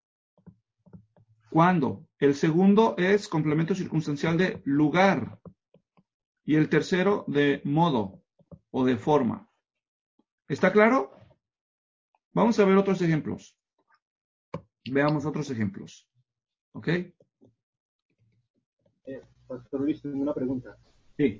¿Cuándo? El segundo es complemento circunstancial de lugar. Y el tercero de modo o de forma. ¿Está claro? Vamos a ver otros ejemplos. Veamos otros ejemplos. ¿Ok? Eh, Pastor Luis, tengo una pregunta. Sí.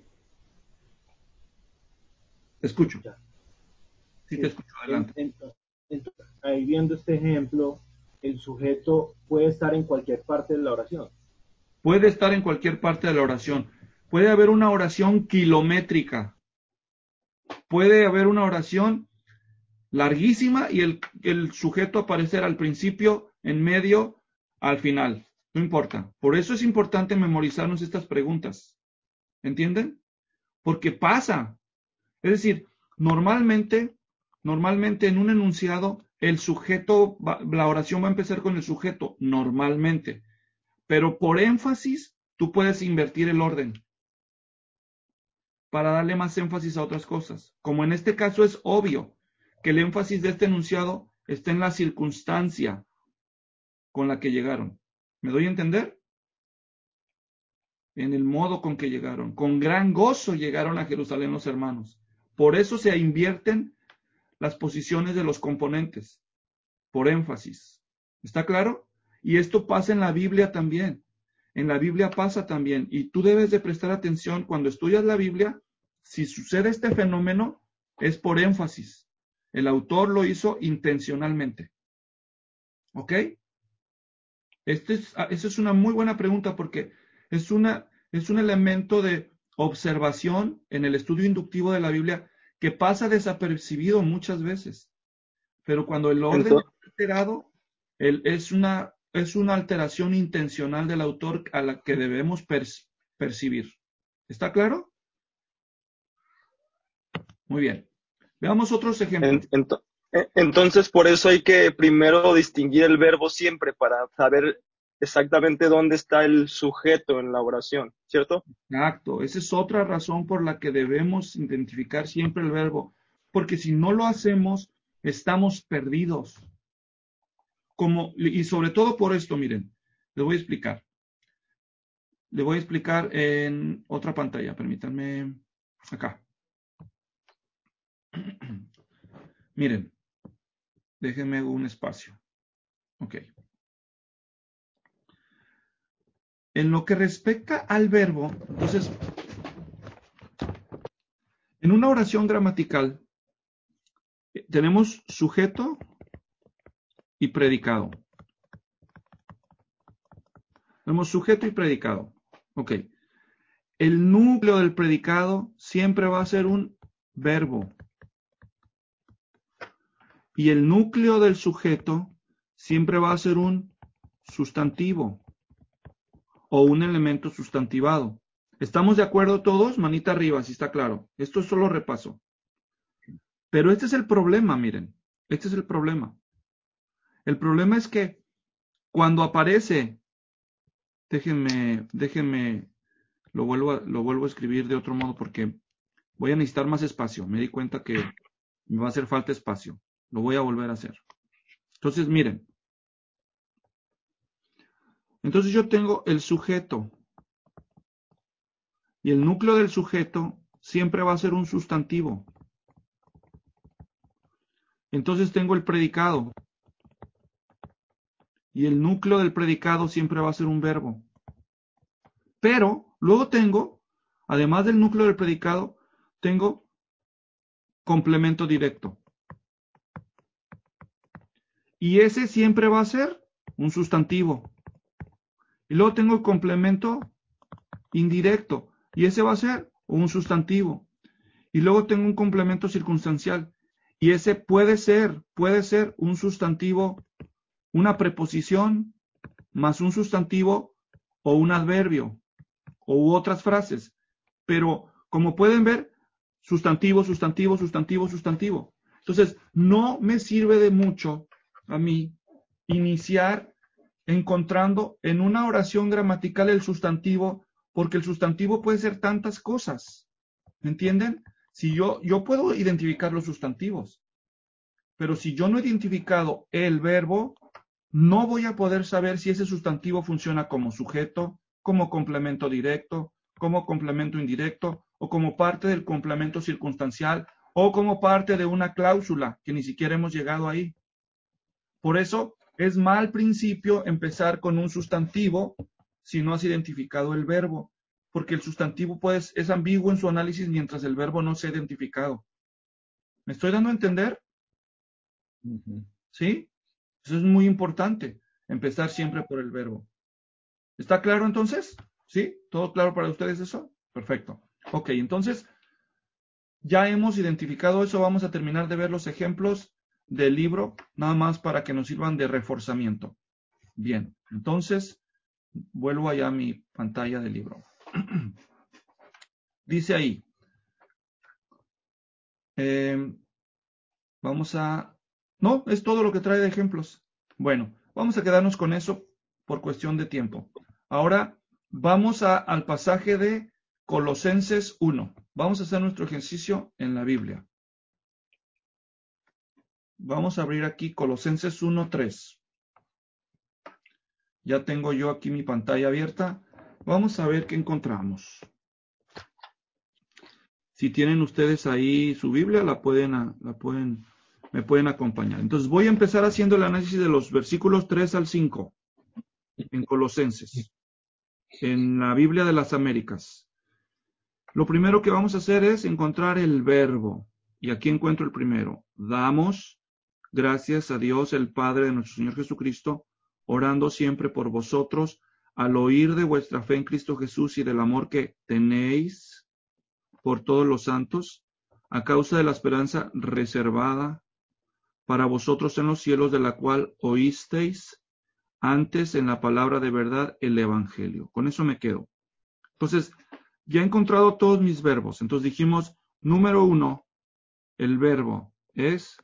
Te escucho. Ya. Sí, Sí. te escucho. Adelante. En- en- entonces, ahí viendo este ejemplo, el sujeto puede estar en cualquier parte de la oración. Puede estar en cualquier parte de la oración. Puede haber una oración kilométrica. Puede haber una oración larguísima y el, el sujeto aparecer al principio, en medio, al final. No importa. Por eso es importante memorizarnos estas preguntas. ¿Entienden? Porque pasa. Es decir, normalmente, normalmente en un enunciado, el sujeto, va, la oración va a empezar con el sujeto, normalmente. Pero por énfasis, tú puedes invertir el orden para darle más énfasis a otras cosas. Como en este caso es obvio que el énfasis de este enunciado está en la circunstancia con la que llegaron. ¿Me doy a entender? En el modo con que llegaron. Con gran gozo llegaron a Jerusalén los hermanos. Por eso se invierten las posiciones de los componentes, por énfasis. ¿Está claro? Y esto pasa en la Biblia también. En la Biblia pasa también. Y tú debes de prestar atención cuando estudias la Biblia. Si sucede este fenómeno, es por énfasis. El autor lo hizo intencionalmente. ¿Ok? Este es, esa es una muy buena pregunta porque es, una, es un elemento de observación en el estudio inductivo de la Biblia que pasa desapercibido muchas veces. Pero cuando el orden Entonces, es alterado, el, es, una, es una alteración intencional del autor a la que debemos per, percibir. ¿Está claro? Muy bien. Veamos otros ejemplos. en, ento- eh, entonces, por eso hay que primero distinguir el verbo siempre para saber exactamente dónde está el sujeto en la oración, ¿cierto? Exacto. Esa es otra razón por la que debemos identificar siempre el verbo. Porque si no lo hacemos, estamos perdidos. Como, y sobre todo por esto, miren, les voy a explicar. Le voy a explicar en otra pantalla. Permítanme acá. Miren, déjenme un espacio. Ok. En lo que respecta al verbo, entonces, en una oración gramatical tenemos sujeto y predicado. Tenemos sujeto y predicado. Ok. el núcleo del predicado siempre va a ser un verbo. Y el núcleo del sujeto siempre va a ser un sustantivo o un elemento sustantivado. ¿Estamos de acuerdo todos? Manita arriba, si está claro. Esto es solo repaso. Pero este es el problema, miren. Este es el problema. El problema es que cuando aparece, déjenme, déjenme, lo vuelvo a, lo vuelvo a escribir de otro modo porque voy a necesitar más espacio. Me di cuenta que me va a hacer falta espacio. Lo voy a volver a hacer. Entonces, miren. Entonces yo tengo el sujeto. Y el núcleo del sujeto siempre va a ser un sustantivo. Entonces tengo el predicado. Y el núcleo del predicado siempre va a ser un verbo. Pero luego tengo, además del núcleo del predicado, tengo complemento directo. Y ese siempre va a ser un sustantivo. Y luego tengo el complemento indirecto. Y ese va a ser un sustantivo. Y luego tengo un complemento circunstancial. Y ese puede ser, puede ser un sustantivo, una preposición, más un sustantivo o un adverbio, u otras frases. Pero, como pueden ver, sustantivo, sustantivo, sustantivo, sustantivo. Entonces, no me sirve de mucho a mí iniciar encontrando en una oración gramatical el sustantivo, porque el sustantivo puede ser tantas cosas. ¿Me entienden? Si yo, yo puedo identificar los sustantivos, pero si yo no he identificado el verbo, no voy a poder saber si ese sustantivo funciona como sujeto, como complemento directo, como complemento indirecto, o como parte del complemento circunstancial, o como parte de una cláusula, que ni siquiera hemos llegado ahí. Por eso es mal principio empezar con un sustantivo si no has identificado el verbo, porque el sustantivo pues, es ambiguo en su análisis mientras el verbo no sea identificado. ¿Me estoy dando a entender? Ujú. ¿Sí? Eso es muy importante, empezar siempre por el verbo. ¿Está claro entonces? ¿Sí? ¿Todo claro para ustedes eso? Perfecto. Ok, entonces, ya hemos identificado eso, vamos a terminar de ver los ejemplos del libro, nada más para que nos sirvan de reforzamiento. Bien, entonces, vuelvo allá a mi pantalla del libro. Dice ahí, eh, vamos a... No, es todo lo que trae de ejemplos. Bueno, vamos a quedarnos con eso por cuestión de tiempo. Ahora vamos a, al pasaje de Colosenses uno. Vamos a hacer nuestro ejercicio en la Biblia. Vamos a abrir aquí Colosenses uno tres. Ya tengo yo aquí mi pantalla abierta. Vamos a ver qué encontramos. Si tienen ustedes ahí su Biblia, la pueden, la pueden, me pueden acompañar. Entonces voy a empezar haciendo el análisis de los versículos tres al cinco en Colosenses, en la Biblia de las Américas. Lo primero que vamos a hacer es encontrar el verbo. Y aquí encuentro el primero. Damos gracias a Dios, el Padre de nuestro Señor Jesucristo, orando siempre por vosotros, al oír de vuestra fe en Cristo Jesús y del amor que tenéis por todos los santos, a causa de la esperanza reservada para vosotros en los cielos, de la cual oísteis antes en la palabra de verdad el Evangelio. Con eso me quedo. Entonces, ya he encontrado todos mis verbos. Entonces dijimos, número uno, el verbo es,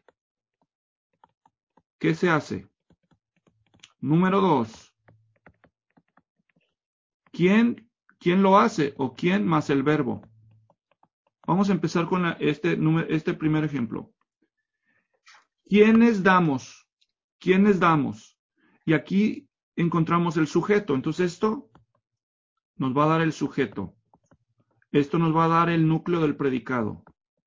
¿qué se hace? Número dos, ¿quién, quién lo hace o quién más el verbo? Vamos a empezar con la, este, este primer ejemplo. ¿Quiénes damos? ¿Quiénes damos? Y aquí encontramos el sujeto. Entonces esto nos va a dar el sujeto. Esto nos va a dar el núcleo del predicado.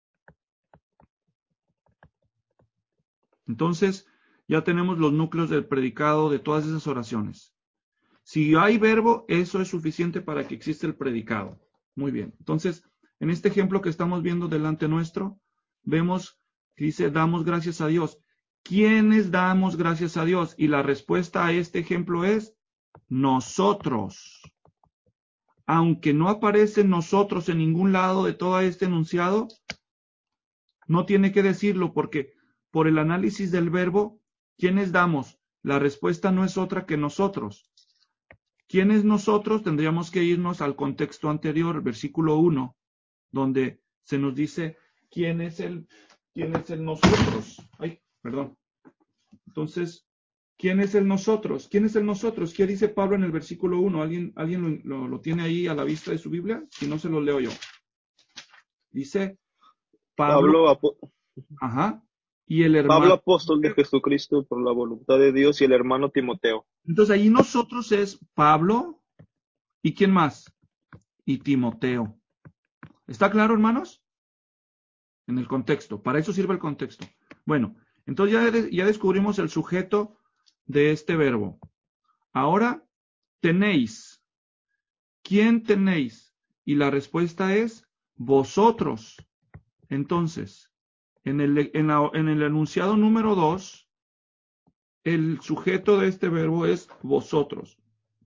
Entonces, ya tenemos los núcleos del predicado de todas esas oraciones. Si hay verbo, eso es suficiente para que exista el predicado. Muy bien. Entonces, en este ejemplo que estamos viendo delante nuestro, vemos que dice, damos gracias a Dios. ¿Quiénes damos gracias a Dios? Y la respuesta a este ejemplo es, nosotros. aunque no aparece nosotros en ningún lado de todo este enunciado, no tiene que decirlo porque por el análisis del verbo, ¿quiénes damos? La respuesta no es otra que nosotros. ¿Quiénes nosotros? Tendríamos que irnos al contexto anterior, versículo uno, donde se nos dice quién es el, quién es el nosotros. Ay, perdón. Entonces, ¿quién es el nosotros? ¿Quién es el nosotros? ¿Qué dice Pablo en el versículo uno? ¿Alguien, alguien lo, lo, lo tiene ahí a la vista de su Biblia? Si no, se lo leo yo. Dice Pablo, Pablo, ajá, y el hermano. Pablo, apóstol de Jesucristo por la voluntad de Dios, y el hermano Timoteo. Entonces ahí nosotros es Pablo, ¿y quién más? Y Timoteo. ¿Está claro, hermanos? En el contexto. Para eso sirve el contexto. Bueno, entonces ya, de, ya descubrimos el sujeto de este verbo. Ahora, tenéis. ¿Quién tenéis? Y la respuesta es vosotros. Entonces, en el, en la, en el enunciado número dos, el sujeto de este verbo es vosotros.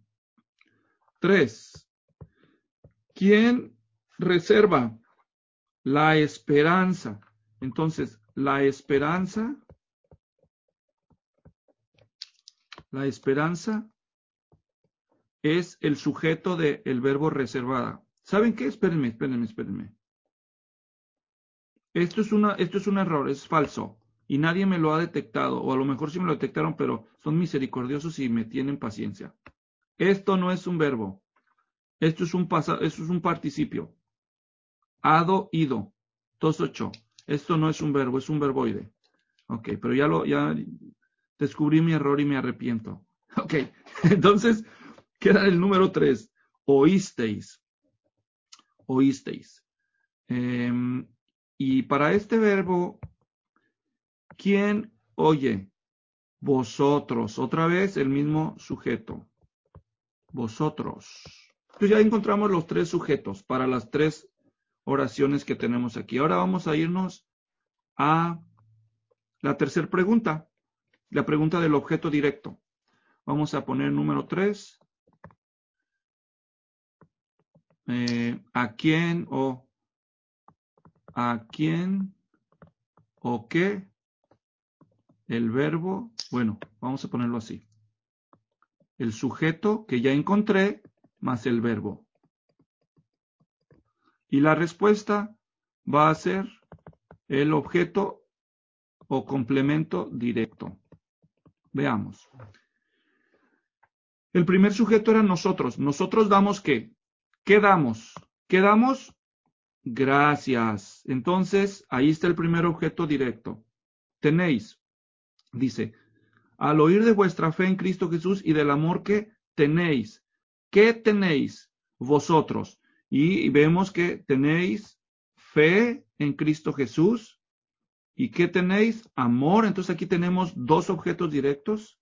Tres. ¿Quién reserva? La esperanza. Entonces, la esperanza, la esperanza es el sujeto del verbo reservada. ¿Saben qué? Espérenme, espérenme, espérenme. Esto es, una, esto es un error, es falso. Y nadie me lo ha detectado, o a lo mejor sí me lo detectaron, pero son misericordiosos y me tienen paciencia. Esto no es un verbo. Esto es un, pasa, esto es un participio. Hado, ido. Tos ocho. Esto no es un verbo, es un verboide. Ok, pero ya lo, ya descubrí mi error y me arrepiento. Ok, entonces queda el número tres. Oísteis. Oísteis. Eh, y para este verbo, ¿quién oye? Vosotros. Otra vez el mismo sujeto. Vosotros. Entonces ya encontramos los tres sujetos para las tres oraciones que tenemos aquí. Ahora vamos a irnos a la tercera pregunta. La pregunta del objeto directo. Vamos a poner número tres. Eh, ¿A quién o a quién o qué? El verbo, bueno, vamos a ponerlo así. El sujeto que ya encontré más el verbo. Y la respuesta va a ser el objeto o complemento directo. Veamos. El primer sujeto era nosotros. Nosotros damos ¿qué? ¿Qué damos? ¿Qué damos? Gracias. Entonces, ahí está el primer objeto directo. Tenéis, dice, al oír de vuestra fe en Cristo Jesús y del amor que tenéis. ¿Qué tenéis vosotros? Y vemos que tenéis fe en Cristo Jesús. ¿Y qué tenéis? Amor. Entonces aquí tenemos dos objetos directos.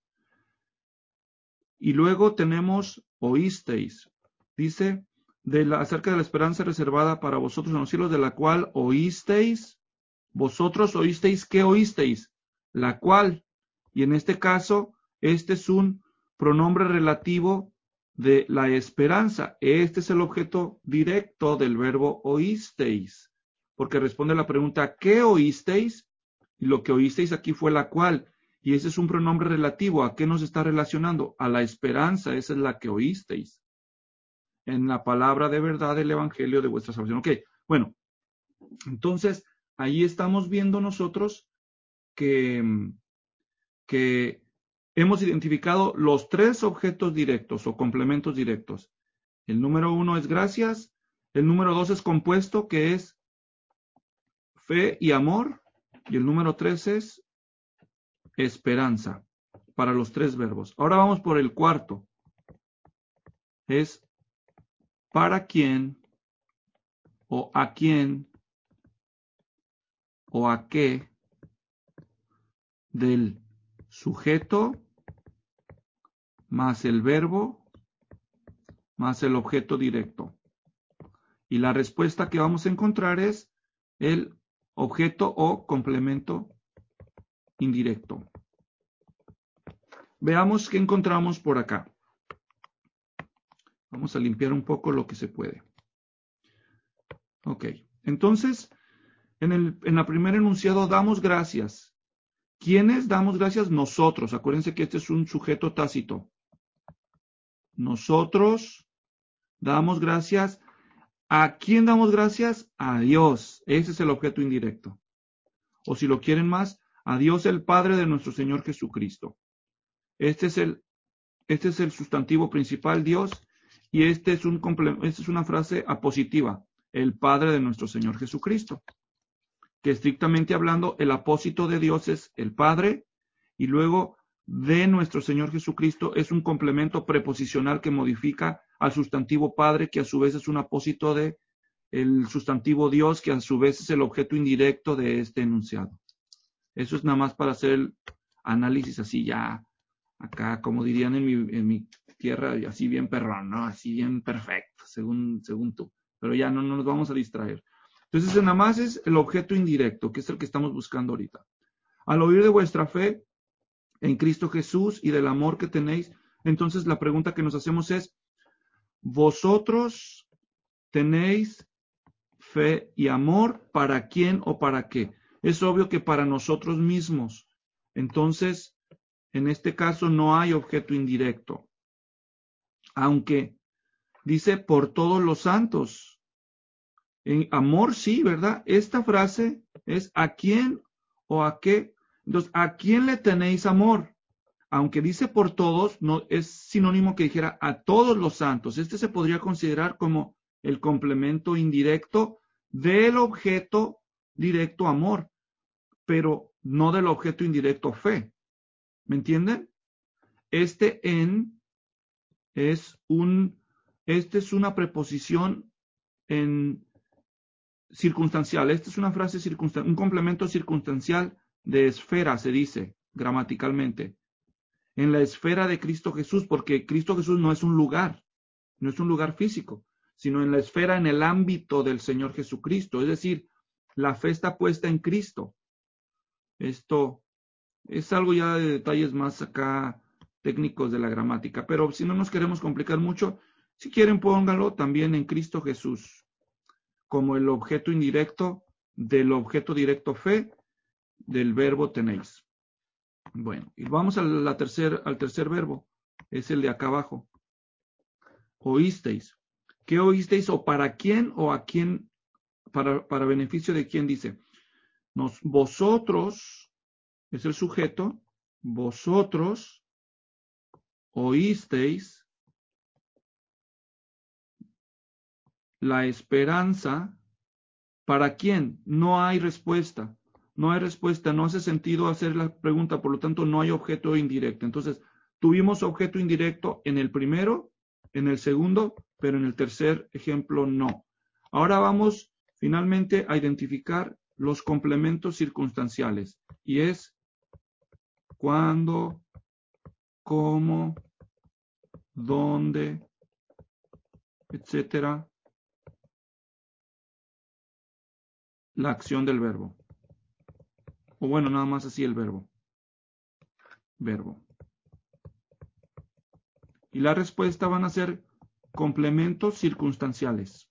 Y luego tenemos oísteis. Dice, de la, acerca de la esperanza reservada para vosotros en los cielos, de la cual oísteis. Vosotros oísteis, ¿qué oísteis? La cual. Y en este caso, este es un pronombre relativo de la esperanza. Este es el objeto directo del verbo oísteis. Porque responde a la pregunta, ¿qué oísteis? Y lo que oísteis aquí fue la cual. Y ese es un pronombre relativo. ¿A qué nos está relacionando? A la esperanza. Esa es la que oísteis. En la palabra de verdad del evangelio de vuestra salvación. Ok, bueno. Entonces, ahí estamos viendo nosotros que, que hemos identificado los tres objetos directos o complementos directos. El número uno es gracias. El número dos es compuesto, que es fe y amor. Y el número tres es esperanza, para los tres verbos. Ahora vamos por el cuarto. Es para quién o a quién o a qué del sujeto más el verbo más el objeto directo. Y la respuesta que vamos a encontrar es el objeto o complemento indirecto. Veamos qué encontramos por acá. Vamos a limpiar un poco lo que se puede. Ok, entonces, en el en la primera enunciado damos gracias. ¿Quiénes damos gracias? Nosotros. Acuérdense que este es un sujeto tácito. Nosotros damos gracias. ¿A quién damos gracias? A Dios. Ese es el objeto indirecto. O si lo quieren más, a Dios el Padre de nuestro Señor Jesucristo. Este es el, este es el sustantivo principal, Dios, y este es, un, esta es una frase apositiva, el Padre de nuestro Señor Jesucristo. Que estrictamente hablando, el apósito de Dios es el Padre, y luego de nuestro Señor Jesucristo es un complemento preposicional que modifica al sustantivo Padre, que a su vez es un apósito de el sustantivo Dios, que a su vez es el objeto indirecto de este enunciado. Eso es nada más para hacer el análisis así ya, acá, como dirían en mi, en mi tierra, así bien perrón, ¿no? Así bien perfecto, según, según tú. Pero ya no, no nos vamos a distraer. Entonces, nada más es el objeto indirecto, que es el que estamos buscando ahorita. Al oír de vuestra fe en Cristo Jesús y del amor que tenéis, entonces la pregunta que nos hacemos es, ¿vosotros tenéis fe y amor para quién o para qué? Es obvio que para nosotros mismos. Entonces, en este caso no hay objeto indirecto. Aunque dice por todos los santos. En amor sí, ¿verdad? Esta frase es ¿a quién o a qué? Entonces, ¿a quién le tenéis amor? Aunque dice por todos, no es sinónimo que dijera a todos los santos. Este se podría considerar como el complemento indirecto del objeto directo amor, pero no del objeto indirecto fe. ¿Me entienden? Este en es un, este es una preposición en circunstancial. Esta es una frase circunstancial, un complemento circunstancial de esfera, se dice gramaticalmente. En la esfera de Cristo Jesús, porque Cristo Jesús no es un lugar, no es un lugar físico, sino en la esfera, en el ámbito del Señor Jesucristo. Es decir, la fe está puesta en Cristo. Esto es algo ya de detalles más acá técnicos de la gramática, pero si no nos queremos complicar mucho, si quieren pónganlo también en Cristo Jesús, como el objeto indirecto del objeto directo fe del verbo tenéis. Bueno, y vamos a la tercer, al tercer verbo, es el de acá abajo. Oísteis. ¿Qué oísteis o para quién o a quién, para, para beneficio de quién dice? Nos, vosotros, es el sujeto, vosotros oísteis la esperanza. ¿Para quién? No hay respuesta. No hay respuesta, no hace sentido hacer la pregunta, por lo tanto no hay objeto indirecto. Entonces, tuvimos objeto indirecto en el primero, en el segundo, pero en el tercer ejemplo no. Ahora vamos finalmente a identificar los complementos circunstanciales. Y es cuándo, cómo, dónde, etcétera, la acción del verbo. O bueno, nada más así el verbo. Verbo. Y la respuesta van a ser complementos circunstanciales.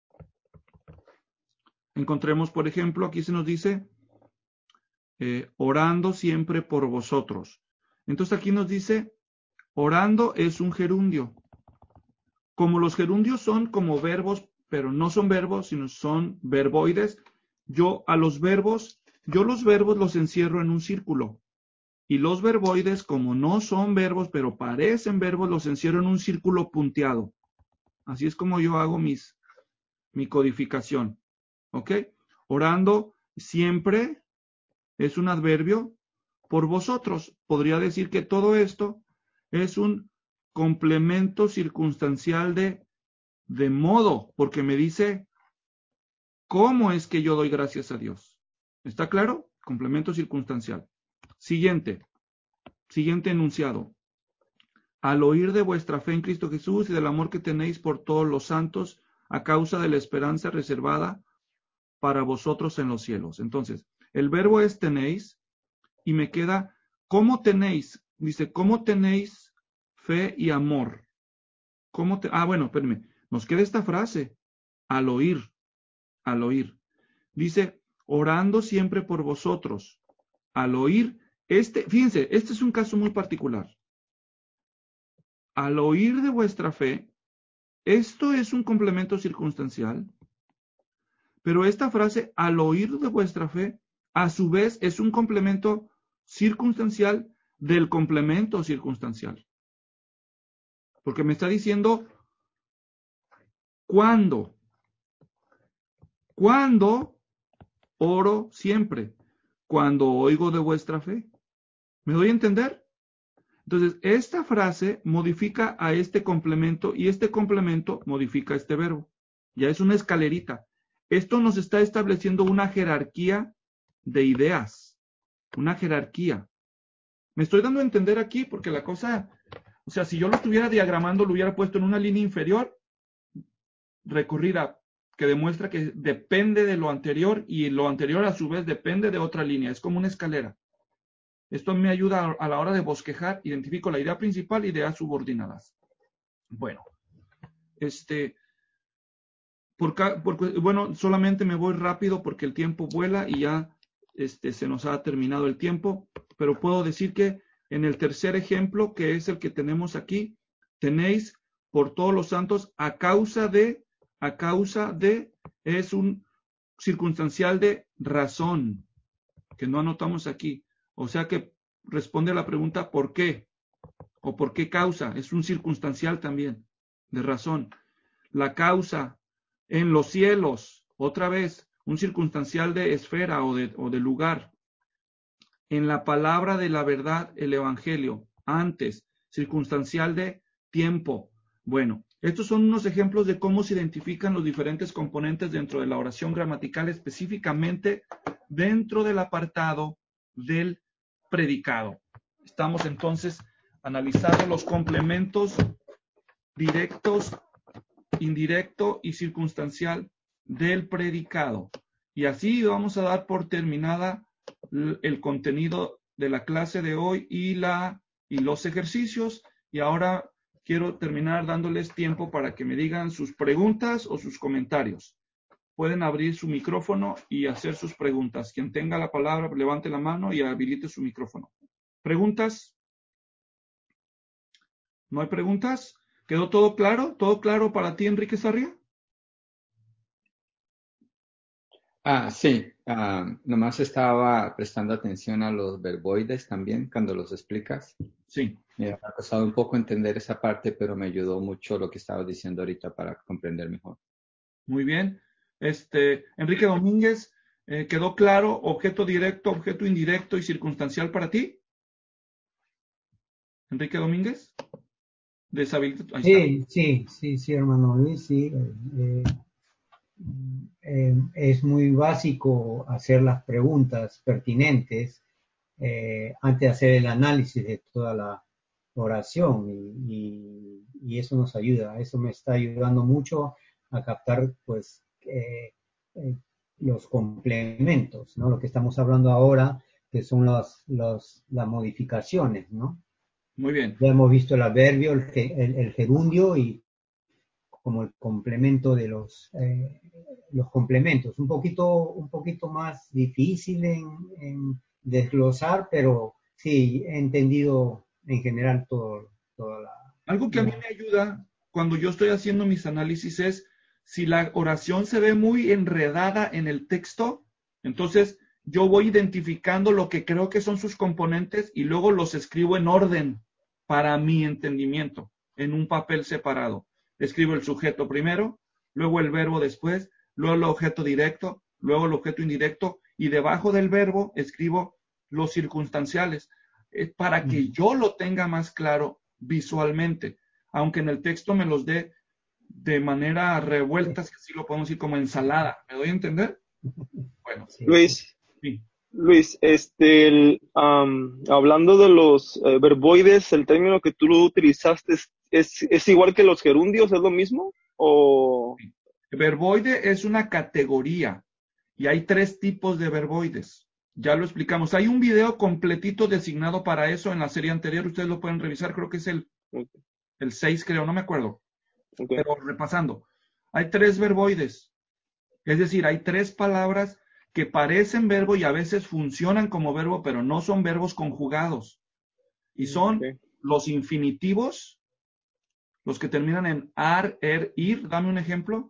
Encontremos, por ejemplo, aquí se nos dice, eh, orando siempre por vosotros. Entonces aquí nos dice, orando es un gerundio. Como los gerundios son como verbos, pero no son verbos, sino son verboides, yo a los verbos, yo los verbos los encierro en un círculo. Y los verboides, como no son verbos, pero parecen verbos, los encierro en un círculo punteado. Así es como yo hago mis, mi codificación. ¿Ok? Orando siempre es un adverbio por vosotros. Podría decir que todo esto es un complemento circunstancial de, de modo, porque me dice cómo es que yo doy gracias a Dios. ¿Está claro? Complemento circunstancial. Siguiente. Siguiente enunciado. Al oír de vuestra fe en Cristo Jesús y del amor que tenéis por todos los santos, a causa de la esperanza reservada para vosotros en los cielos. Entonces, el verbo es tenéis, y me queda, ¿cómo tenéis? Dice, ¿cómo tenéis fe y amor? ¿Cómo te...? Ah, bueno, espérenme. Nos queda esta frase. Al oír. Al oír. Dice, orando siempre por vosotros. Al oír, este, fíjense, este es un caso muy particular. Al oír de vuestra fe, esto es un complemento circunstancial, pero esta frase, al oír de vuestra fe, a su vez es un complemento circunstancial del complemento circunstancial. Porque me está diciendo, ¿cuándo? ¿Cuándo oro siempre? Cuando oigo de vuestra fe. ¿Me doy a entender? Entonces, esta frase modifica a este complemento y este complemento modifica este verbo. Ya es una escalerita. Esto nos está estableciendo una jerarquía de ideas, una jerarquía. Me estoy dando a entender aquí porque la cosa, o sea, si yo lo estuviera diagramando, lo hubiera puesto en una línea inferior recorrida que demuestra que depende de lo anterior y lo anterior a su vez depende de otra línea. Es como una escalera. Esto me ayuda a la hora de bosquejar, identifico la idea principal y ideas subordinadas. Bueno, este, por, por, bueno, solamente me voy rápido porque el tiempo vuela y ya este, se nos ha terminado el tiempo, pero puedo decir que en el tercer ejemplo, que es el que tenemos aquí, tenéis por todos los santos a causa de, a causa de, es un circunstancial de razón, que no anotamos aquí. O sea que responde a la pregunta ¿por qué? ¿O por qué causa? Es un circunstancial también, de razón. La causa en los cielos, otra vez, un circunstancial de esfera o de, o de lugar. En la palabra de la verdad, el evangelio, antes, circunstancial de tiempo. Bueno, estos son unos ejemplos de cómo se identifican los diferentes componentes dentro de la oración gramatical, específicamente dentro del apartado del predicado. Estamos entonces analizando los complementos directos, indirecto y circunstancial del predicado. Y así vamos a dar por terminada el contenido de la clase de hoy y, la, y los ejercicios. Y ahora quiero terminar dándoles tiempo para que me digan sus preguntas o sus comentarios. Pueden abrir su micrófono y hacer sus preguntas. Quien tenga la palabra, levante la mano y habilite su micrófono. ¿Preguntas? ¿No hay preguntas? ¿Quedó todo claro? ¿Todo claro para ti, Enrique Sarria? Ah, sí. Ah, nomás estaba prestando atención a los verboides también cuando los explicas. Sí. Me ha costado un poco entender esa parte, pero me ayudó mucho lo que estabas diciendo ahorita para comprender mejor. Muy bien. Este, Enrique Domínguez, eh, ¿quedó claro objeto directo, objeto indirecto y circunstancial para ti? Enrique Domínguez. Deshabilita. Ahí Sí, está. sí, sí, sí, hermano Luis, sí. Eh, eh, es muy básico hacer las preguntas pertinentes eh, antes de hacer el análisis de toda la oración y, y, y eso nos ayuda, eso me está ayudando mucho a captar pues eh, eh, los complementos, ¿no? Lo que estamos hablando ahora, que son las, las, las modificaciones, ¿no? Muy bien. Ya hemos visto el adverbio, el, el, el gerundio y como el complemento de los, eh, los complementos. Un poquito, un poquito más difícil en, en desglosar, pero sí, he entendido en general todo, toda la... Algo que a mí me ayuda cuando yo estoy haciendo mis análisis es si la oración se ve muy enredada en el texto, entonces yo voy identificando lo que creo que son sus componentes y luego los escribo en orden para mi entendimiento, en un papel separado. Escribo el sujeto primero, luego el verbo después, luego el objeto directo, luego el objeto indirecto y debajo del verbo escribo los circunstanciales eh, para que yo lo tenga más claro visualmente, aunque en el texto me los dé de manera revuelta, si así lo podemos decir, como ensalada. ¿Me doy a entender? Bueno, Sí. Luis, sí. Luis, este, el, um, hablando de los eh, verboides, el término que tú utilizaste es, es, es igual que los gerundios, ¿es lo mismo? O... Verboide es una categoría y hay tres tipos de verboides. Ya lo explicamos. Hay un video completito designado para eso en la serie anterior. Ustedes lo pueden revisar. Creo que es el, el seis, creo. No me acuerdo. Okay. Pero repasando, hay tres verboides. Es decir, hay tres palabras que parecen verbo y a veces funcionan como verbo, pero no son verbos conjugados. Y son Okay. los infinitivos, los que terminan en ar, er, ir. Dame un ejemplo.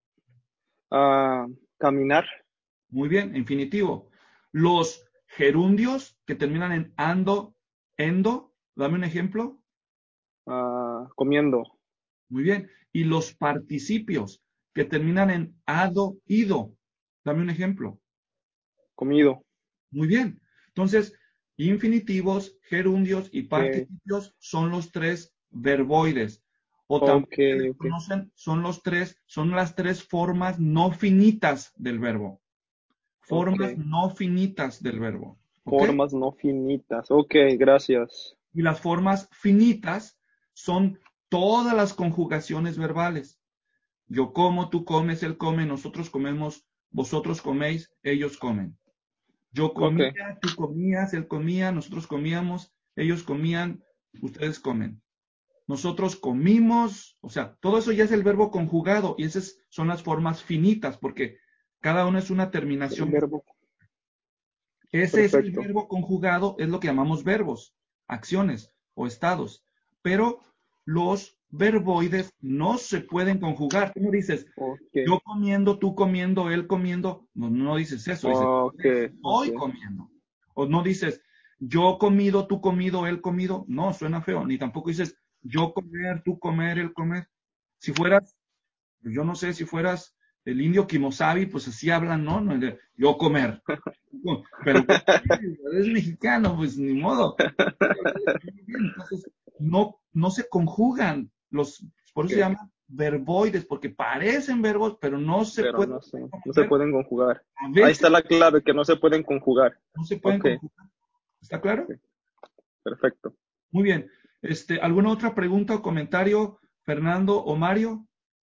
Ah, caminar. Muy bien, infinitivo. Los gerundios que terminan en ando, endo. Dame un ejemplo. Ah, comiendo. Muy bien. Y los participios que terminan en ado, ido. Dame un ejemplo. Comido. Muy bien. Entonces, infinitivos, gerundios y participios son los tres verboides. O también Okay, se les okay. conocen, son los tres, son las tres formas no finitas del verbo. Formas Okay. no finitas del verbo. ¿Ok? Formas no finitas. Ok, gracias. Y las formas finitas son todas las conjugaciones verbales. Yo como, tú comes, él come, nosotros comemos, vosotros coméis, ellos comen. Yo comía, Okay. tú comías, él comía, nosotros comíamos, ellos comían, ustedes comen. Nosotros comimos, o sea, todo eso ya es el verbo conjugado y esas son las formas finitas porque cada una es una El terminación. verbo. Ese es el Perfecto. verbo conjugado, es lo que llamamos verbos, acciones o estados. Pero los verboides no se pueden conjugar. Tú no dices, Okay. yo comiendo, tú comiendo, él comiendo. No, no dices eso, dices, Okay. estoy Okay. comiendo. O no dices, yo comido, tú comido, él comido. No, suena feo. Ni tampoco dices, yo comer, tú comer, él comer. Si fueras, yo no sé, si fueras el indio Kimosabi, pues así hablan, ¿no? No, de, yo comer. Pero pues, es mexicano, pues ni modo. Entonces, no, no se conjugan. Los, por eso se Okay. llaman verboides, porque parecen verbos, pero no se Pero pueden no sé, no se ver. pueden conjugar. A Ahí veces está la clave, que no se pueden conjugar. no se pueden Okay. conjugar. ¿Está claro? Perfecto. Muy bien. Este, ¿alguna otra pregunta o comentario, Fernando o Mario?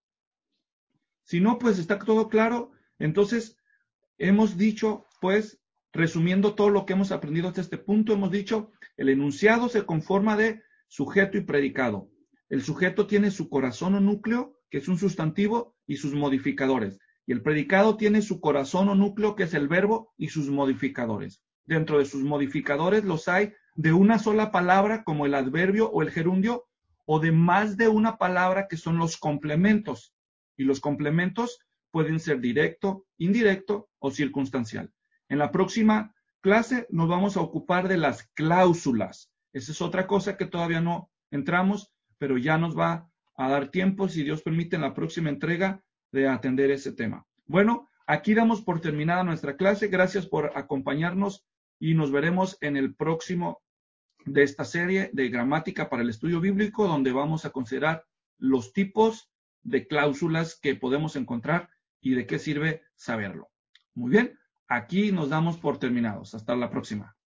Si no, pues está todo claro. Entonces, hemos dicho, pues, resumiendo todo lo que hemos aprendido hasta este punto, hemos dicho, el enunciado se conforma de sujeto y predicado. El sujeto tiene su corazón o núcleo, que es un sustantivo, y sus modificadores. Y el predicado tiene su corazón o núcleo, que es el verbo, y sus modificadores. Dentro de sus modificadores los hay de una sola palabra, como el adverbio o el gerundio, o de más de una palabra, que son los complementos. Y los complementos pueden ser directo, indirecto o circunstancial. En la próxima clase nos vamos a ocupar de las cláusulas. Esa es otra cosa que todavía no entramos, pero ya nos va a dar tiempo, si Dios permite, en la próxima entrega de atender ese tema. Bueno, aquí damos por terminada nuestra clase. Gracias por acompañarnos y nos veremos en el próximo de esta serie de gramática para el estudio bíblico, donde vamos a considerar los tipos de cláusulas que podemos encontrar y de qué sirve saberlo. Muy bien, aquí nos damos por terminados. Hasta la próxima.